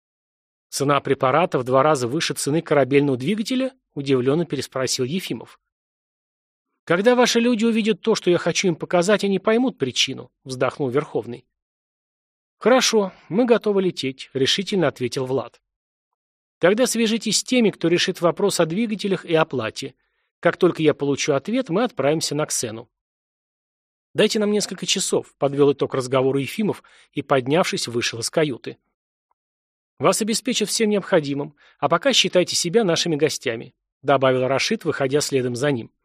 A: «Цена препарата в два раза выше цены корабельного двигателя?» — удивленно переспросил Ефимов. «Когда ваши люди увидят то, что я хочу им показать, они поймут причину», — вздохнул Верховный. «Хорошо, мы готовы лететь», — решительно ответил Влад. «Тогда свяжитесь с теми, кто решит вопрос о двигателях и оплате. Как только я получу ответ, мы отправимся на Ксену». «Дайте нам несколько часов», — подвел итог разговору Ефимов и, поднявшись, вышел из каюты. «Вас обеспечат всем необходимым, а пока считайте себя нашими гостями», — добавил Рашид, выходя следом за ним.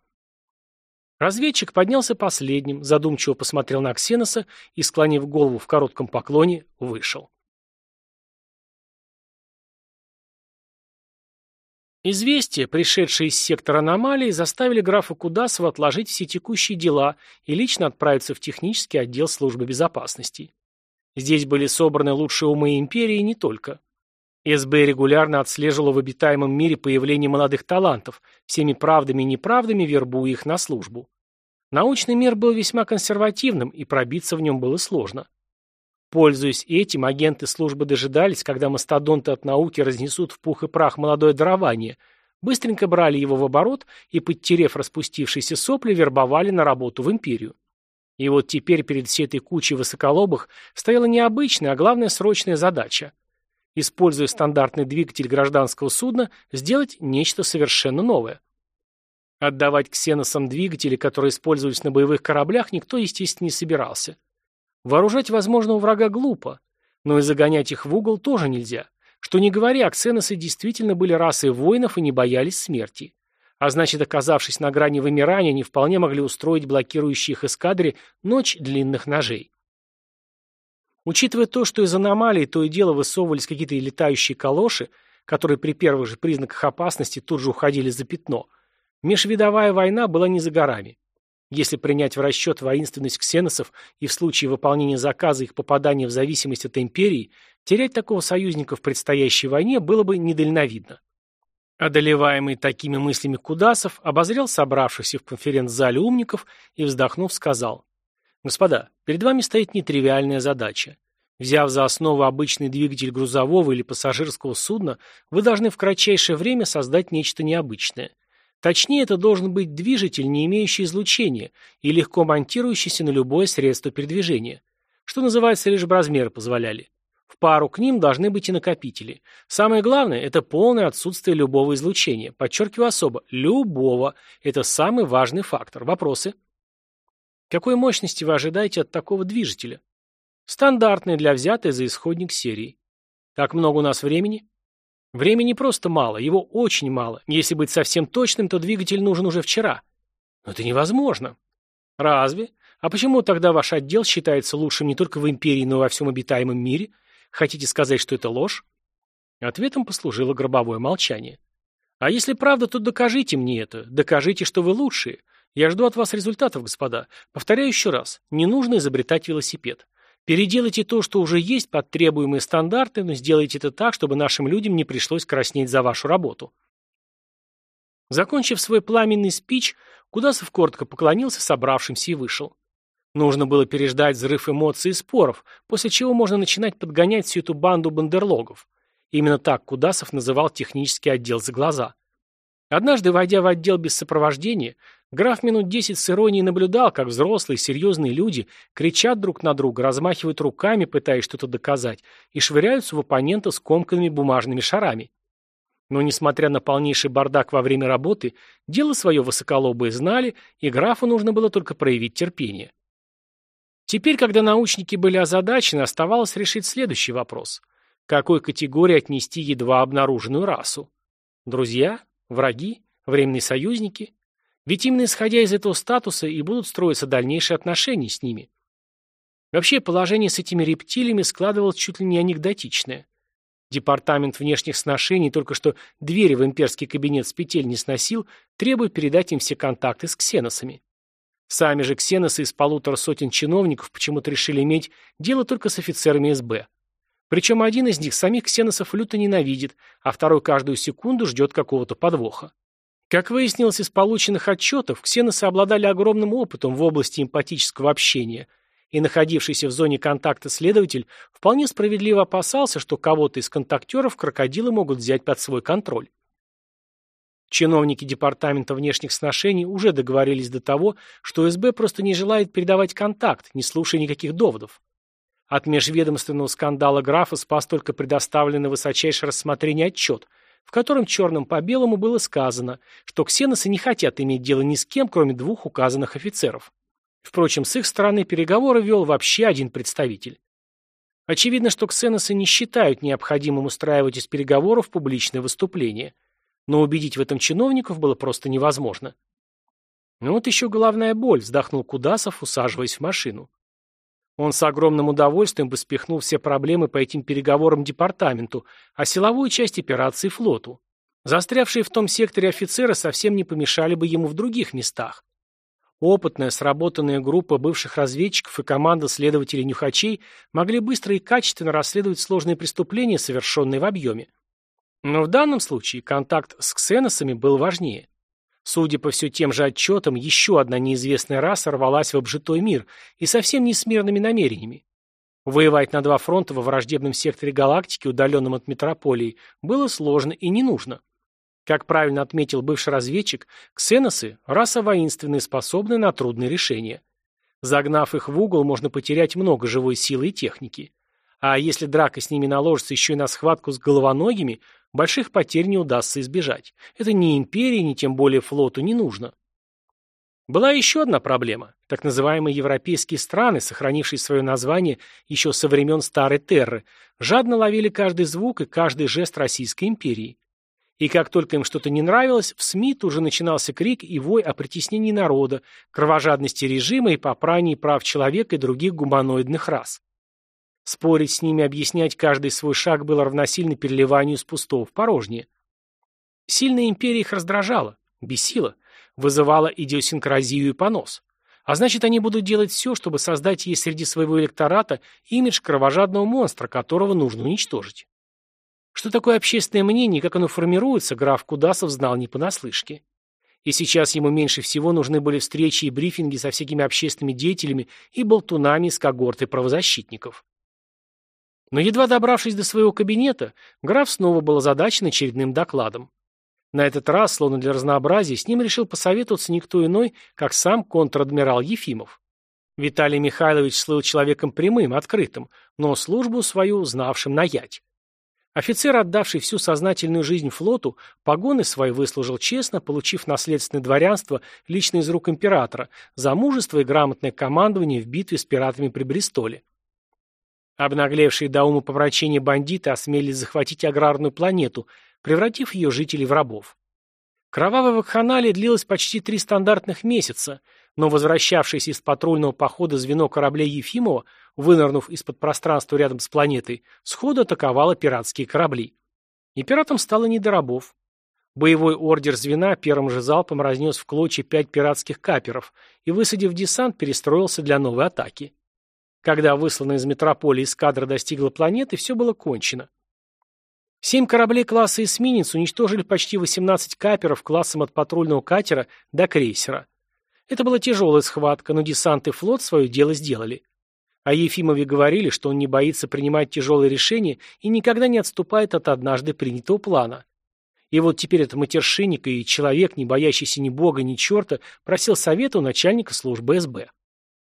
A: Разведчик поднялся последним, задумчиво посмотрел на Ксеноса и, склонив голову в коротком поклоне, вышел. Известия, пришедшие из сектора аномалии, заставили графа Кудасова отложить все текущие дела и лично отправиться в технический отдел службы безопасности. Здесь были собраны лучшие умы империи и не только. СБ регулярно отслеживала в обитаемом мире появление молодых талантов, всеми правдами и неправдами вербуя их на службу. Научный мир был весьма консервативным, и пробиться в нем было сложно. Пользуясь этим, агенты службы дожидались, когда мастодонты от науки разнесут в пух и прах молодое дарование, быстренько брали его в оборот и, подтерев распустившиеся сопли, вербовали на работу в империю. И вот теперь перед всей этой кучей высоколобых стояла необычная, а главное срочная задача. Используя стандартный двигатель гражданского судна, сделать нечто совершенно новое. Отдавать ксеносам двигатели, которые использовались на боевых кораблях, никто, естественно, не собирался. Вооружать возможного врага глупо, но и загонять их в угол тоже нельзя. Что не говоря, ксеносы действительно были расой воинов и не боялись смерти. А значит, оказавшись на грани вымирания, они вполне могли устроить блокирующие их эскадре ночь длинных ножей. Учитывая то, что из аномалий то и дело высовывались какие-то летающие калоши, которые при первых же признаках опасности тут же уходили за пятно, межвидовая война была не за горами. Если принять в расчет воинственность ксеносов и в случае выполнения заказа их попадания в зависимость от империи, терять такого союзника в предстоящей войне было бы недальновидно. Одолеваемый такими мыслями Кудасов обозрел собравшихся в конференц-зале умников и, вздохнув, сказал: «Господа, перед вами стоит нетривиальная задача. Взяв за основу обычный двигатель грузового или пассажирского судна, вы должны в кратчайшее время создать нечто необычное. Точнее, это должен быть движитель, не имеющий излучения и легко монтирующийся на любое средство передвижения. Что называется, лишь бы размеры позволяли. В пару к ним должны быть и накопители. Самое главное – это полное отсутствие любого излучения. Подчеркиваю особо – любого. Это самый важный фактор. Вопросы? Какой мощности вы ожидаете от такого движителя? Стандартный для взятой за исходник серии. Так много у нас времени? Времени просто мало, его очень мало. Если быть совсем точным, то двигатель нужен уже вчера. Но это невозможно. Разве? А почему тогда ваш отдел считается лучшим не только в империи, но и во всем обитаемом мире? Хотите сказать, что это ложь? Ответом послужило гробовое молчание. А если правда, то докажите мне это. Докажите, что вы лучшие. Я жду от вас результатов, господа. Повторяю еще раз. Не нужно изобретать велосипед. Переделайте то, что уже есть, под требуемые стандарты, но сделайте это так, чтобы нашим людям не пришлось краснеть за вашу работу. Закончив свой пламенный спич, Кудасов коротко поклонился собравшимся и вышел. Нужно было переждать взрыв эмоций и споров, после чего можно начинать подгонять всю эту банду бандерлогов. Именно так Кудасов называл технический отдел за глаза. Однажды, войдя в отдел без сопровождения, граф минут десять с иронией наблюдал, как взрослые, серьезные люди кричат друг на друга, размахивают руками, пытаясь что-то доказать, и швыряются в оппонента скомканными бумажными шарами. Но, несмотря на полнейший бардак во время работы, дело свое высоколобые знали, и графу нужно было только проявить терпение. Теперь, когда научники были озадачены, оставалось решить следующий вопрос. К какой категории отнести едва обнаруженную расу? Друзья? Враги? Временные союзники? Ведь именно исходя из этого статуса и будут строиться дальнейшие отношения с ними. Вообще, положение с этими рептилиями складывалось чуть ли не анекдотичное. Департамент внешних сношений только что двери в имперский кабинет с петель не сносил, требуя передать им все контакты с ксеносами. Сами же ксеносы из полутора сотен чиновников почему-то решили иметь дело только с офицерами СБ. Причем один из них самих ксеносов люто ненавидит, а второй каждую секунду ждет какого-то подвоха. Как выяснилось из полученных отчетов, ксеносы обладали огромным опытом в области эмпатического общения, и находившийся в зоне контакта следователь вполне справедливо опасался, что кого-то из контактеров крокодилы могут взять под свой контроль. Чиновники Департамента внешних сношений уже договорились до того, что СБ просто не желает передавать контакт, не слушая никаких доводов. От межведомственного скандала графа спас только предоставленный на высочайшее рассмотрение отчет, в котором черным по белому было сказано, что ксеносы не хотят иметь дело ни с кем, кроме двух указанных офицеров. Впрочем, с их стороны переговоры вел вообще один представитель. Очевидно, что ксеносы не считают необходимым устраивать из переговоров публичное выступление, но убедить в этом чиновников было просто невозможно. Ну вот еще головная боль, вздохнул Кудасов, усаживаясь в машину. Он с огромным удовольствием бы спихнул все проблемы по этим переговорам департаменту, а силовую часть операции флоту. Застрявшие в том секторе офицеры совсем не помешали бы ему в других местах. Опытная, сработанная группа бывших разведчиков и команда следователей-нюхачей могли быстро и качественно расследовать сложные преступления, совершенные в объеме. Но в данном случае контакт с ксеносами был важнее. Судя по все тем же отчетам, еще одна неизвестная раса рвалась в обжитой мир и совсем не с мирными намерениями. Воевать на два фронта во враждебном секторе галактики, удаленном от метрополии, было сложно и не нужно. Как правильно отметил бывший разведчик, ксеносы – раса воинственная, способная на трудные решения. Загнав их в угол, можно потерять много живой силы и техники. А если драка с ними наложится еще и на схватку с головоногими, больших потерь не удастся избежать. Это ни империи, ни тем более флоту не нужно. Была еще одна проблема. Так называемые европейские страны, сохранившие свое название еще со времен Старой Терры, жадно ловили каждый звук и каждый жест Российской империи. И как только им что-то не нравилось, в СМИ тут же начинался крик и вой о притеснении народа, кровожадности режима и попрании прав человека и других гуманоидных рас. Спорить с ними, объяснять каждый свой шаг было равносильно переливанию из пустого в порожнее. Сильная империя их раздражала, бесила, вызывала идиосинкразию и понос. А значит, они будут делать все, чтобы создать ей среди своего электората имидж кровожадного монстра, которого нужно уничтожить. Что такое общественное мнение и как оно формируется, граф Кудасов знал не понаслышке. И сейчас ему меньше всего нужны были встречи и брифинги со всякими общественными деятелями и болтунами из когорты правозащитников. Но едва добравшись до своего кабинета, граф снова был озадачен очередным докладом. На этот раз, словно для разнообразия, с ним решил посоветоваться никто иной, как сам контр-адмирал Ефимов. Виталий Михайлович слыл человеком прямым, открытым, но службу свою знавшим наять. Офицер, отдавший всю сознательную жизнь флоту, погоны свои выслужил честно, получив наследственное дворянство лично из рук императора за мужество и грамотное командование в битве с пиратами при Бристоле. Обнаглевшие до ума помрачения бандиты осмелились захватить аграрную планету, превратив ее жителей в рабов. Кровавая вакханалия длилась почти три стандартных месяца, но возвращавшееся из патрульного похода звено кораблей Ефимова, вынырнув из-под пространства рядом с планетой, сходу атаковало пиратские корабли. И пиратам стало не до рабов. Боевой ордер звена первым же залпом разнес в клочья пять пиратских каперов и, высадив десант, перестроился для новой атаки. Когда высланная из метрополии эскадра достигла планеты, все было кончено. Семь кораблей класса эсминец уничтожили почти восемнадцать каперов классом от патрульного катера до крейсера. Это была тяжелая схватка, но десант и флот свое дело сделали. О Ефимове говорили, что он не боится принимать тяжелые решения и никогда не отступает от однажды принятого плана. И вот теперь этот матершинник и человек, не боящийся ни бога, ни черта, просил совета у начальника службы эс бэ.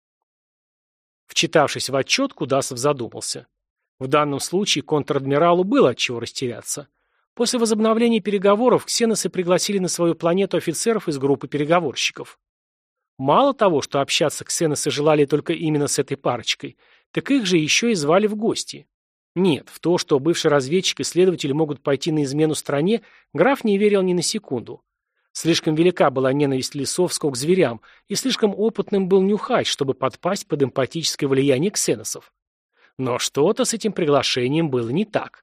A: Вчитавшись в отчет, Кудасов задумался. В данном случае контр-адмиралу было от чего растеряться. После возобновления переговоров ксеносы пригласили на свою планету офицеров из группы переговорщиков. Мало того, что общаться ксеносы желали только именно с этой парочкой, так их же еще и звали в гости. Нет, в то, что бывший разведчик и следователь могут пойти на измену стране, граф не верил ни на секунду. Слишком велика была ненависть Лисовского к зверям, и слишком опытным был Нюхач, чтобы подпасть под эмпатическое влияние ксеносов. Но что-то с этим приглашением было не так.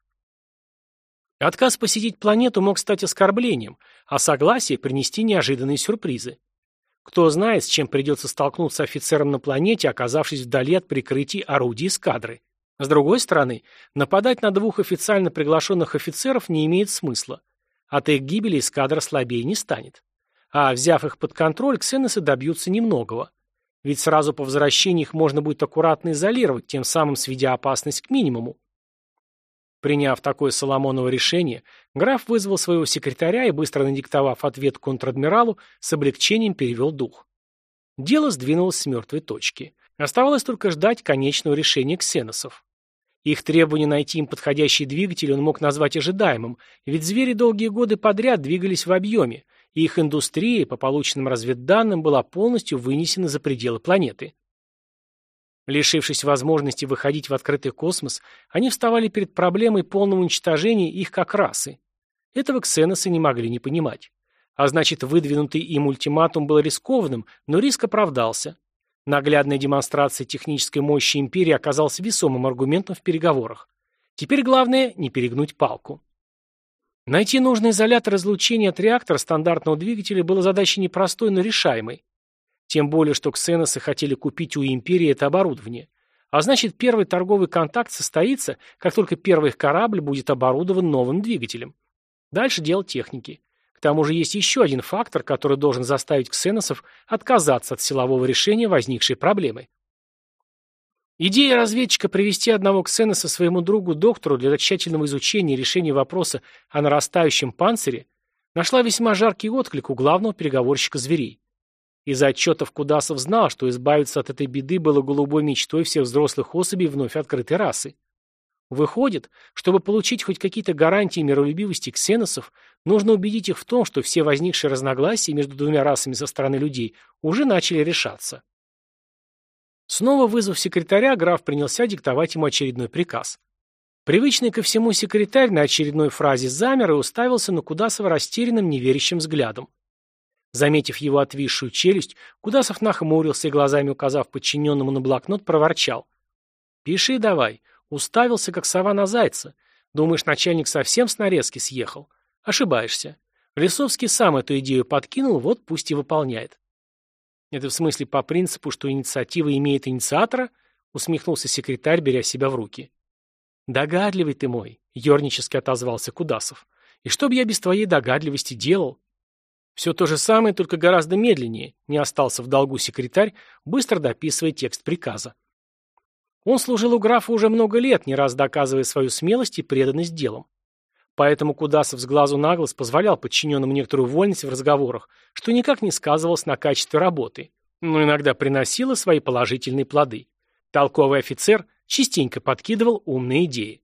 A: Отказ посетить планету мог стать оскорблением, а согласие принести неожиданные сюрпризы. Кто знает, с чем придется столкнуться офицерам на планете, оказавшись вдали от прикрытий орудий эскадры. С другой стороны, нападать на двух официально приглашенных офицеров не имеет смысла. От их гибели эскадра слабее не станет. А взяв их под контроль, ксеносы добьются немногого. Ведь сразу по возвращении их можно будет аккуратно изолировать, тем самым сведя опасность к минимуму. Приняв такое Соломоново решение, граф вызвал своего секретаря и, быстро надиктовав ответ контр-адмиралу, с облегчением перевел дух. Дело сдвинулось с мертвой точки. Оставалось только ждать конечного решения ксеносов. Их требование найти им подходящий двигатель он мог назвать ожидаемым, ведь звери долгие годы подряд двигались в объеме, и их индустрия, по полученным разведданным, была полностью вынесена за пределы планеты. Лишившись возможности выходить в открытый космос, они вставали перед проблемой полного уничтожения их как расы. Этого ксеносы не могли не понимать. А значит, выдвинутый им ультиматум был рискованным, но риск оправдался. Наглядная демонстрация технической мощи империи оказалась весомым аргументом в переговорах. Теперь главное не перегнуть палку. Найти нужный изолятор излучения от реактора стандартного двигателя было задачей непростой, но решаемой. Тем более, что ксеносы хотели купить у империи это оборудование. А значит, первый торговый контакт состоится, как только первый их корабль будет оборудован новым двигателем. Дальше дело техники. К тому же есть еще один фактор, который должен заставить ксеносов отказаться от силового решения возникшей проблемы. Идея разведчика привести одного ксеноса своему другу-доктору для тщательного изучения и решения вопроса о нарастающем панцире нашла весьма жаркий отклик у главного переговорщика зверей. Из отчетов Кудасов знал, что избавиться от этой беды было голубой мечтой всех взрослых особей вновь открытой расы. Выходит, чтобы получить хоть какие-то гарантии миролюбивости ксеносов, нужно убедить их в том, что все возникшие разногласия между двумя расами со стороны людей уже начали решаться. Снова вызвав секретаря, граф принялся диктовать ему очередной приказ. Привычный ко всему секретарь на очередной фразе замер и уставился на Кудасова растерянным, неверящим взглядом. Заметив его отвисшую челюсть, Кудасов нахмурился и, глазами указав подчиненному на блокнот, проворчал. «Пиши давай». Уставился, как сова на зайца. Думаешь, начальник совсем с нарезки съехал? Ошибаешься. Лисовский сам эту идею подкинул, вот пусть и выполняет. Это в смысле по принципу, что инициатива имеет инициатора? Усмехнулся секретарь, беря себя в руки. Догадливый ты мой, ернически отозвался Кудасов. И что б я без твоей догадливости делал? Все то же самое, только гораздо медленнее, не остался в долгу секретарь, быстро дописывая текст приказа. Он служил у графа уже много лет, не раз доказывая свою смелость и преданность делам. Поэтому Кудасов с глазу на глаз позволял подчиненным некоторую вольность в разговорах, что никак не сказывалось на качестве работы, но иногда приносило свои положительные плоды. Толковый офицер частенько подкидывал умные идеи.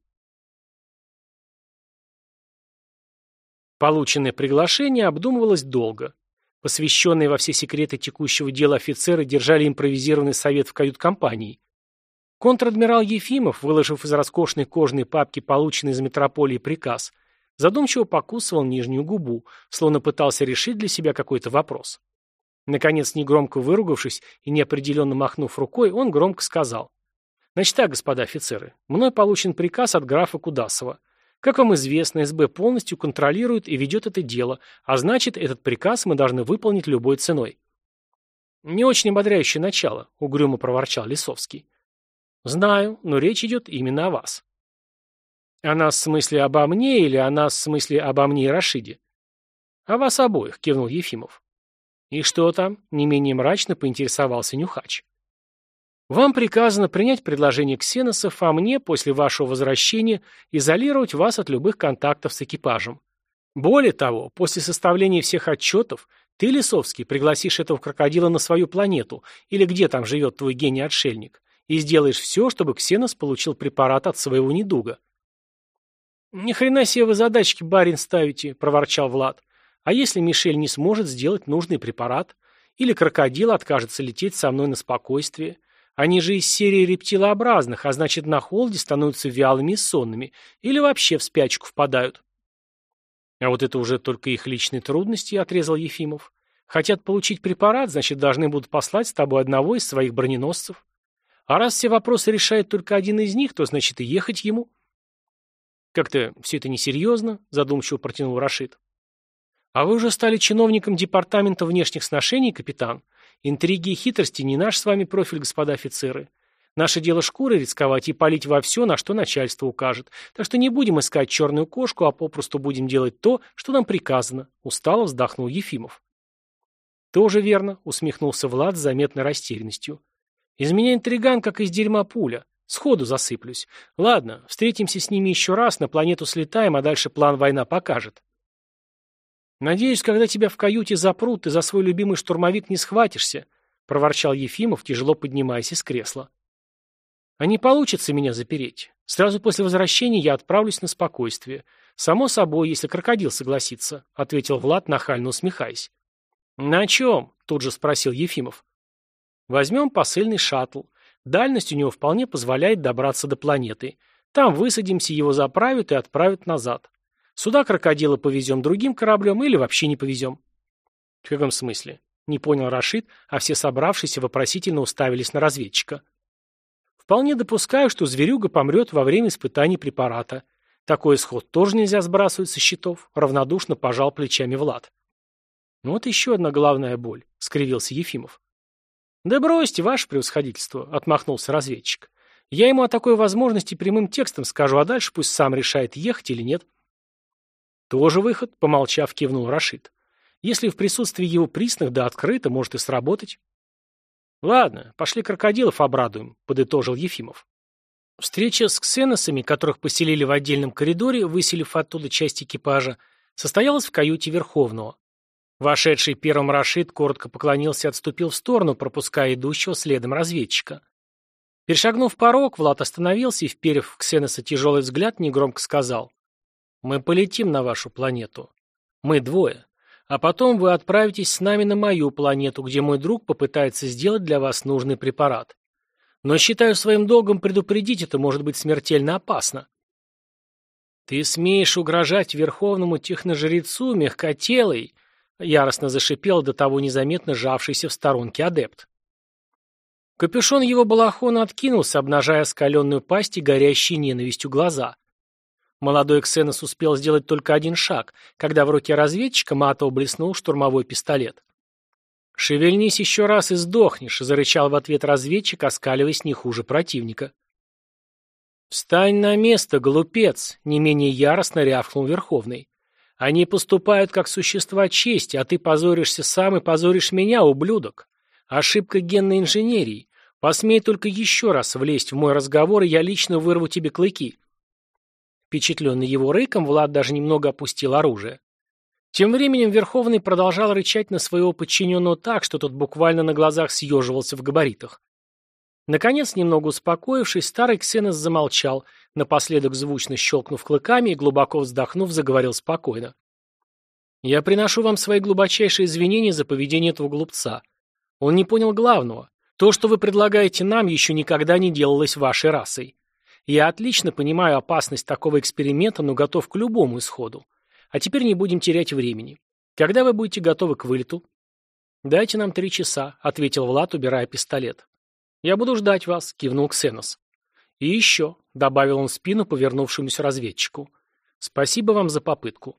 A: Полученное приглашение обдумывалось долго. Посвященные во все секреты текущего дела офицеры держали импровизированный совет в кают-компании. Контр-адмирал Ефимов, выложив из роскошной кожаной папки полученный из метрополии приказ, задумчиво покусывал нижнюю губу, словно пытался решить для себя какой-то вопрос. Наконец, негромко выругавшись и неопределенно махнув рукой, он громко сказал. «Значит так, господа офицеры, мной получен приказ от графа Кудасова. Как вам известно, СБ полностью контролирует и ведет это дело, а значит, этот приказ мы должны выполнить любой ценой». «Не очень ободряющее начало», — угрюмо проворчал Лисовский. «Знаю, но речь идет именно о вас». «О нас в смысле обо мне или о нас в смысле обо мне и Рашиде?» «О вас обоих», — кивнул Ефимов. «И что там?» — не менее мрачно поинтересовался Нюхач. «Вам приказано принять предложение ксеносов, а мне, после вашего возвращения, изолировать вас от любых контактов с экипажем. Более того, после составления всех отчетов, ты, Лисовский, пригласишь этого крокодила на свою планету, или где там живет твой гений-отшельник, и сделаешь все, чтобы ксенос получил препарат от своего недуга». «Ни хрена себе вы задачки, барин, ставите», — проворчал Влад. «А если Мишель не сможет сделать нужный препарат? Или крокодил откажется лететь со мной на спокойствие? Они же из серии рептилообразных, а значит, на холоде становятся вялыми и сонными, или вообще в спячку впадают». «А вот это уже только их личные трудности», — отрезал Ефимов. «Хотят получить препарат, значит, должны будут послать с тобой одного из своих броненосцев. А раз все вопросы решает только один из них, то значит и ехать ему». «Как-то все это несерьезно», — задумчиво протянул Рашид. «А вы уже стали чиновником департамента внешних сношений, капитан? Интриги и хитрости не наш с вами профиль, господа офицеры. Наше дело шкурой рисковать и палить во все, на что начальство укажет. Так что не будем искать черную кошку, а попросту будем делать то, что нам приказано», — устало вздохнул Ефимов. «Тоже верно», — усмехнулся Влад с заметной растерянностью. «Из меня интриган, как из дерьма пуля. Сходу засыплюсь. Ладно, встретимся с ними еще раз, на планету слетаем, а дальше план война покажет». «Надеюсь, когда тебя в каюте запрут, ты за свой любимый штурмовик не схватишься», — проворчал Ефимов, тяжело поднимаясь из кресла. «А не получится меня запереть. Сразу после возвращения я отправлюсь на спокойствие. Само собой, если крокодил согласится», — ответил Влад, нахально усмехаясь. «На чем?» — тут же спросил Ефимов. «Возьмем посыльный шаттл. Дальность у него вполне позволяет добраться до планеты. Там высадимся, его заправят и отправят назад. Сюда крокодила повезем другим кораблем или вообще не повезем». «В каком смысле?» — не понял Рашид, а все собравшиеся вопросительно уставились на разведчика. «Вполне допускаю, что зверюга помрет во время испытаний препарата. Такой исход тоже нельзя сбрасывать со счетов, равнодушно пожал плечами Влад. Ну вот еще одна головная боль, скривился Ефимов. Да бросьте, ваше превосходительство, отмахнулся разведчик. Я ему о такой возможности прямым текстом скажу, а дальше пусть сам решает, ехать или нет. Тоже выход, помолчав, кивнул Рашид. Если в присутствии его присных да открыто, может и сработать. Ладно, пошли крокодилов обрадуем, подытожил Ефимов. Встреча с ксеносами, которых поселили в отдельном коридоре, выселив оттуда часть экипажа, состоялась в каюте Верховного. Вошедший первым Рашид коротко поклонился и отступил в сторону, пропуская идущего следом разведчика. Перешагнув порог, Влад остановился и, вперев в ксеноса тяжелый взгляд, негромко сказал: «Мы полетим на вашу планету. Мы двое. А потом вы отправитесь с нами на мою планету, где мой друг попытается сделать для вас нужный препарат. Но считаю своим долгом предупредить, это может быть смертельно опасно». «Ты смеешь угрожать верховному техножрецу, мягкотелый?» — яростно зашипел до того незаметно сжавшийся в сторонке адепт. Капюшон его балахона откинулся, обнажая оскаленную пасть и горящие ненавистью глаза. Молодой ксенос успел сделать только один шаг, когда в руке разведчика матово блеснул штурмовой пистолет. «Шевельнись еще раз и сдохнешь», — зарычал в ответ разведчик, оскаливаясь не хуже противника. «Встань на место, глупец!» — не менее яростно рявкнул Верховный. «Они поступают как существа чести, а ты позоришься сам и позоришь меня, ублюдок. Ошибка генной инженерии. Посмей только еще раз влезть в мой разговор, и я лично вырву тебе клыки». Впечатленный его рыком, Влад даже немного опустил оружие. Тем временем Верховный продолжал рычать на своего подчиненного так, что тот буквально на глазах съеживался в габаритах. Наконец, немного успокоившись, старый ксенос замолчал, напоследок звучно щелкнув клыками и, глубоко вздохнув, заговорил спокойно. «Я приношу вам свои глубочайшие извинения за поведение этого глупца. Он не понял главного. То, что вы предлагаете нам, еще никогда не делалось вашей расой. Я отлично понимаю опасность такого эксперимента, но готов к любому исходу. А теперь не будем терять времени. Когда вы будете готовы к вылету?» «Дайте нам три часа», — ответил Влад, убирая пистолет. «Я буду ждать вас», — кивнул ксенос. «И еще», — добавил он в спину повернувшемуся разведчику. «Спасибо вам за попытку».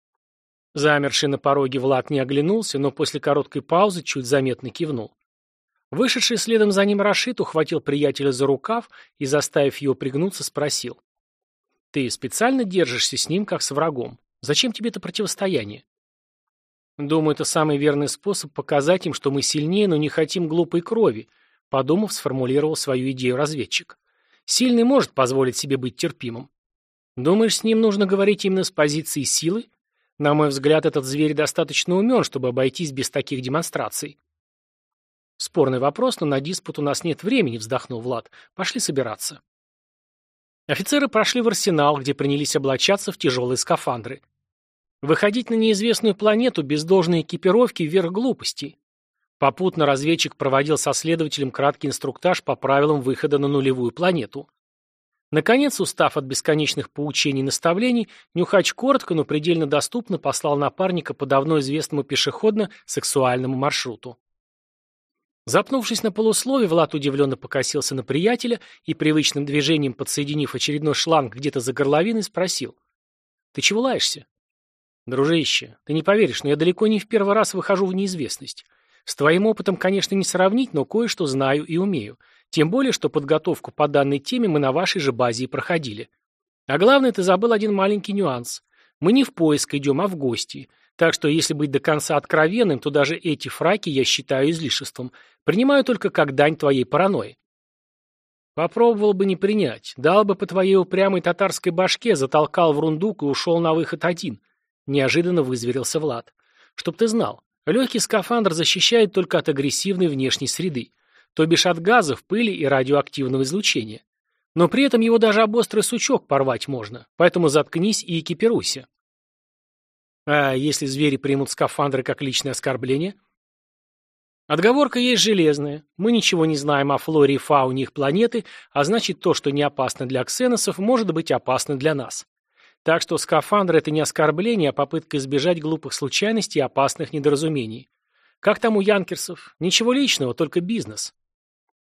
A: Замерший на пороге Влад не оглянулся, но после короткой паузы чуть заметно кивнул. Вышедший следом за ним Рашид ухватил приятеля за рукав и, заставив его пригнуться, спросил: «Ты специально держишься с ним, как с врагом? Зачем тебе это противостояние?» «Думаю, это самый верный способ показать им, что мы сильнее, но не хотим глупой крови», — подумав, сформулировал свою идею разведчик. «Сильный может позволить себе быть терпимым. Думаешь, с ним нужно говорить именно с позиции силы? На мой взгляд, этот зверь достаточно умен, чтобы обойтись без таких демонстраций». «Спорный вопрос, но на диспут у нас нет времени», — вздохнул Влад. «Пошли собираться». Офицеры прошли в арсенал, где принялись облачаться в тяжелые скафандры. Выходить на неизвестную планету без должной экипировки — верх глупости. Попутно разведчик проводил со следователем краткий инструктаж по правилам выхода на нулевую планету. Наконец, устав от бесконечных поучений и наставлений, Нюхач коротко, но предельно доступно послал напарника по давно известному пешеходно-сексуальному маршруту. Запнувшись на полуслове, Влад удивленно покосился на приятеля и, привычным движением подсоединив очередной шланг где-то за горловиной, спросил: «Ты чего лаешься?» «Дружище, ты не поверишь, но я далеко не в первый раз выхожу в неизвестность. С твоим опытом, конечно, не сравнить, но кое-что знаю и умею. Тем более, что подготовку по данной теме мы на вашей же базе и проходили. А главное, ты забыл один маленький нюанс. Мы не в поиск идем, а в гости. Так что, если быть до конца откровенным, то даже эти фраки я считаю излишеством. Принимаю только как дань твоей паранойи». «Попробовал бы не принять. Дал бы по твоей упрямой татарской башке, затолкал в рундук и ушел на выход один», — неожиданно вызверился Влад. «Чтоб ты знал, легкий скафандр защищает только от агрессивной внешней среды, то бишь от газов, пыли и радиоактивного излучения. Но при этом его даже об острый сучок порвать можно, поэтому заткнись и экипируйся». «А если звери примут скафандры как личное оскорбление?» «Отговорка есть железная. Мы ничего не знаем о флоре и фауне их планеты, а значит, то, что не опасно для ксеносов, может быть опасно для нас. Так что скафандр — это не оскорбление, а попытка избежать глупых случайностей и опасных недоразумений. Как там у янкерсов? Ничего личного, только бизнес».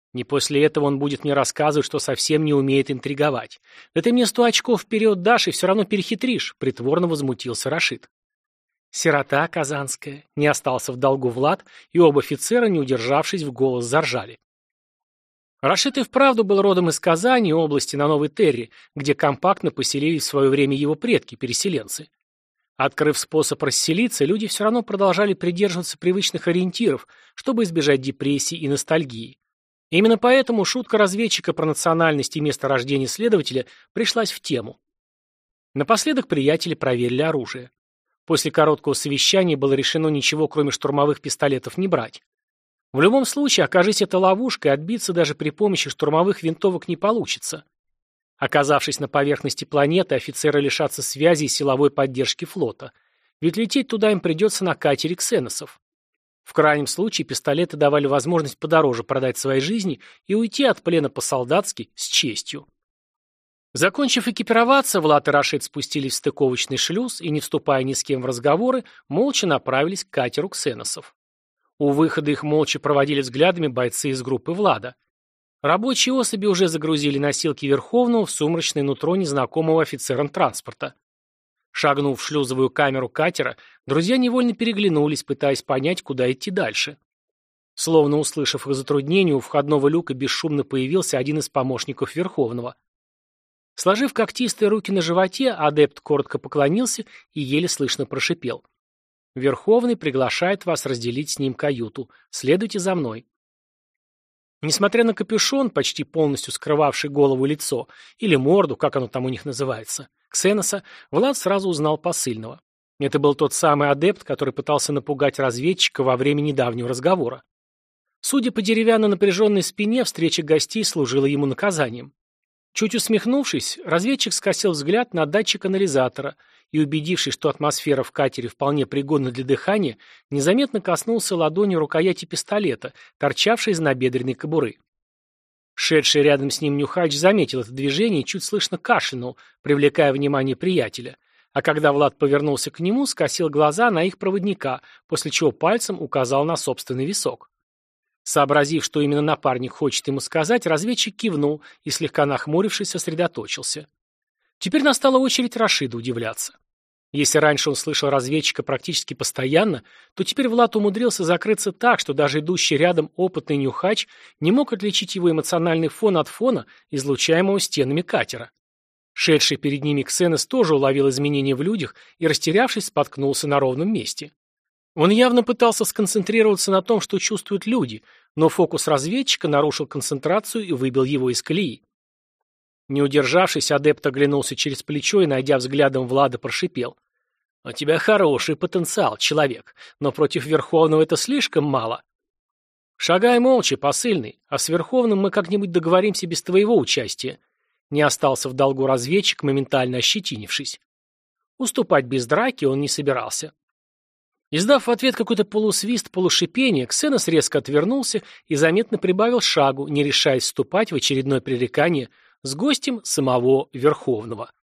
A: Не после этого он будет мне рассказывать, что совсем не умеет интриговать. Да ты мне сто очков вперед дашь и все равно перехитришь, притворно возмутился Рашид. Сирота казанская, не остался в долгу Влад, и оба офицера, не удержавшись, в голос заржали. Рашид и вправду был родом из Казани, области на Новой Терре, где компактно поселились в свое время его предки-переселенцы. Открыв способ расселиться, люди все равно продолжали придерживаться привычных ориентиров, чтобы избежать депрессии и ностальгии. Именно поэтому шутка разведчика про национальность и место рождения следователя пришлась в тему. Напоследок приятели проверили оружие. После короткого совещания было решено ничего, кроме штурмовых пистолетов, не брать. В любом случае, окажись это ловушкой, отбиться даже при помощи штурмовых винтовок не получится. Оказавшись на поверхности планеты, офицеры лишатся связи и силовой поддержки флота, ведь лететь туда им придется на катере ксеносов. В крайнем случае, пистолеты давали возможность подороже продать свои жизни и уйти от плена по-солдатски с честью. Закончив экипироваться, Влад и Рашид спустились в стыковочный шлюз и, не вступая ни с кем в разговоры, молча направились к катеру ксеносов. У выхода их молча проводили взглядами бойцы из группы Влада. Рабочие особи уже загрузили носилки Верховного в сумрачное нутро незнакомого офицерам транспорта. Шагнув в шлюзовую камеру катера, друзья невольно переглянулись, пытаясь понять, куда идти дальше. Словно услышав их затруднение, у входного люка бесшумно появился один из помощников Верховного. Сложив когтистые руки на животе, адепт коротко поклонился и еле слышно прошипел. «Верховный приглашает вас разделить с ним каюту. Следуйте за мной». Несмотря на капюшон, почти полностью скрывавший голову и лицо, или морду, как оно там у них называется, ксеноса, Влад сразу узнал посыльного. Это был тот самый адепт, который пытался напугать разведчика во время недавнего разговора. Судя по деревянно напряженной спине, встреча гостей служила ему наказанием. Чуть усмехнувшись, разведчик скосил взгляд на датчик анализатора и, убедившись, что атмосфера в катере вполне пригодна для дыхания, незаметно коснулся ладонью рукояти пистолета, торчавшей из набедренной кобуры. Шедший рядом с ним нюхач заметил это движение и чуть слышно кашлянул, привлекая внимание приятеля, а когда Влад повернулся к нему, скосил глаза на их проводника, после чего пальцем указал на собственный висок. Сообразив, что именно напарник хочет ему сказать, разведчик кивнул и, слегка нахмурившись, сосредоточился. Теперь настала очередь Рашида удивляться. Если раньше он слышал разведчика практически постоянно, то теперь Влад умудрился закрыться так, что даже идущий рядом опытный нюхач не мог отличить его эмоциональный фон от фона, излучаемого стенами катера. Шедший перед ними Ксенос тоже уловил изменения в людях и, растерявшись, споткнулся на ровном месте. Он явно пытался сконцентрироваться на том, что чувствуют люди, но фокус разведчика нарушил концентрацию и выбил его из колеи. Не удержавшись, адепт оглянулся через плечо и, найдя взглядом Влада, прошипел. «У тебя хороший потенциал, человек, но против Верховного это слишком мало. Шагай молча, посыльный, а с Верховным мы как-нибудь договоримся без твоего участия». Не остался в долгу разведчик, моментально ощетинившись. Уступать без драки он не собирался. Издав в ответ какой-то полусвист, полушипение, Ксенос резко отвернулся и заметно прибавил шагу, не решаясь вступать в очередное пререкание с гостем самого Верховного.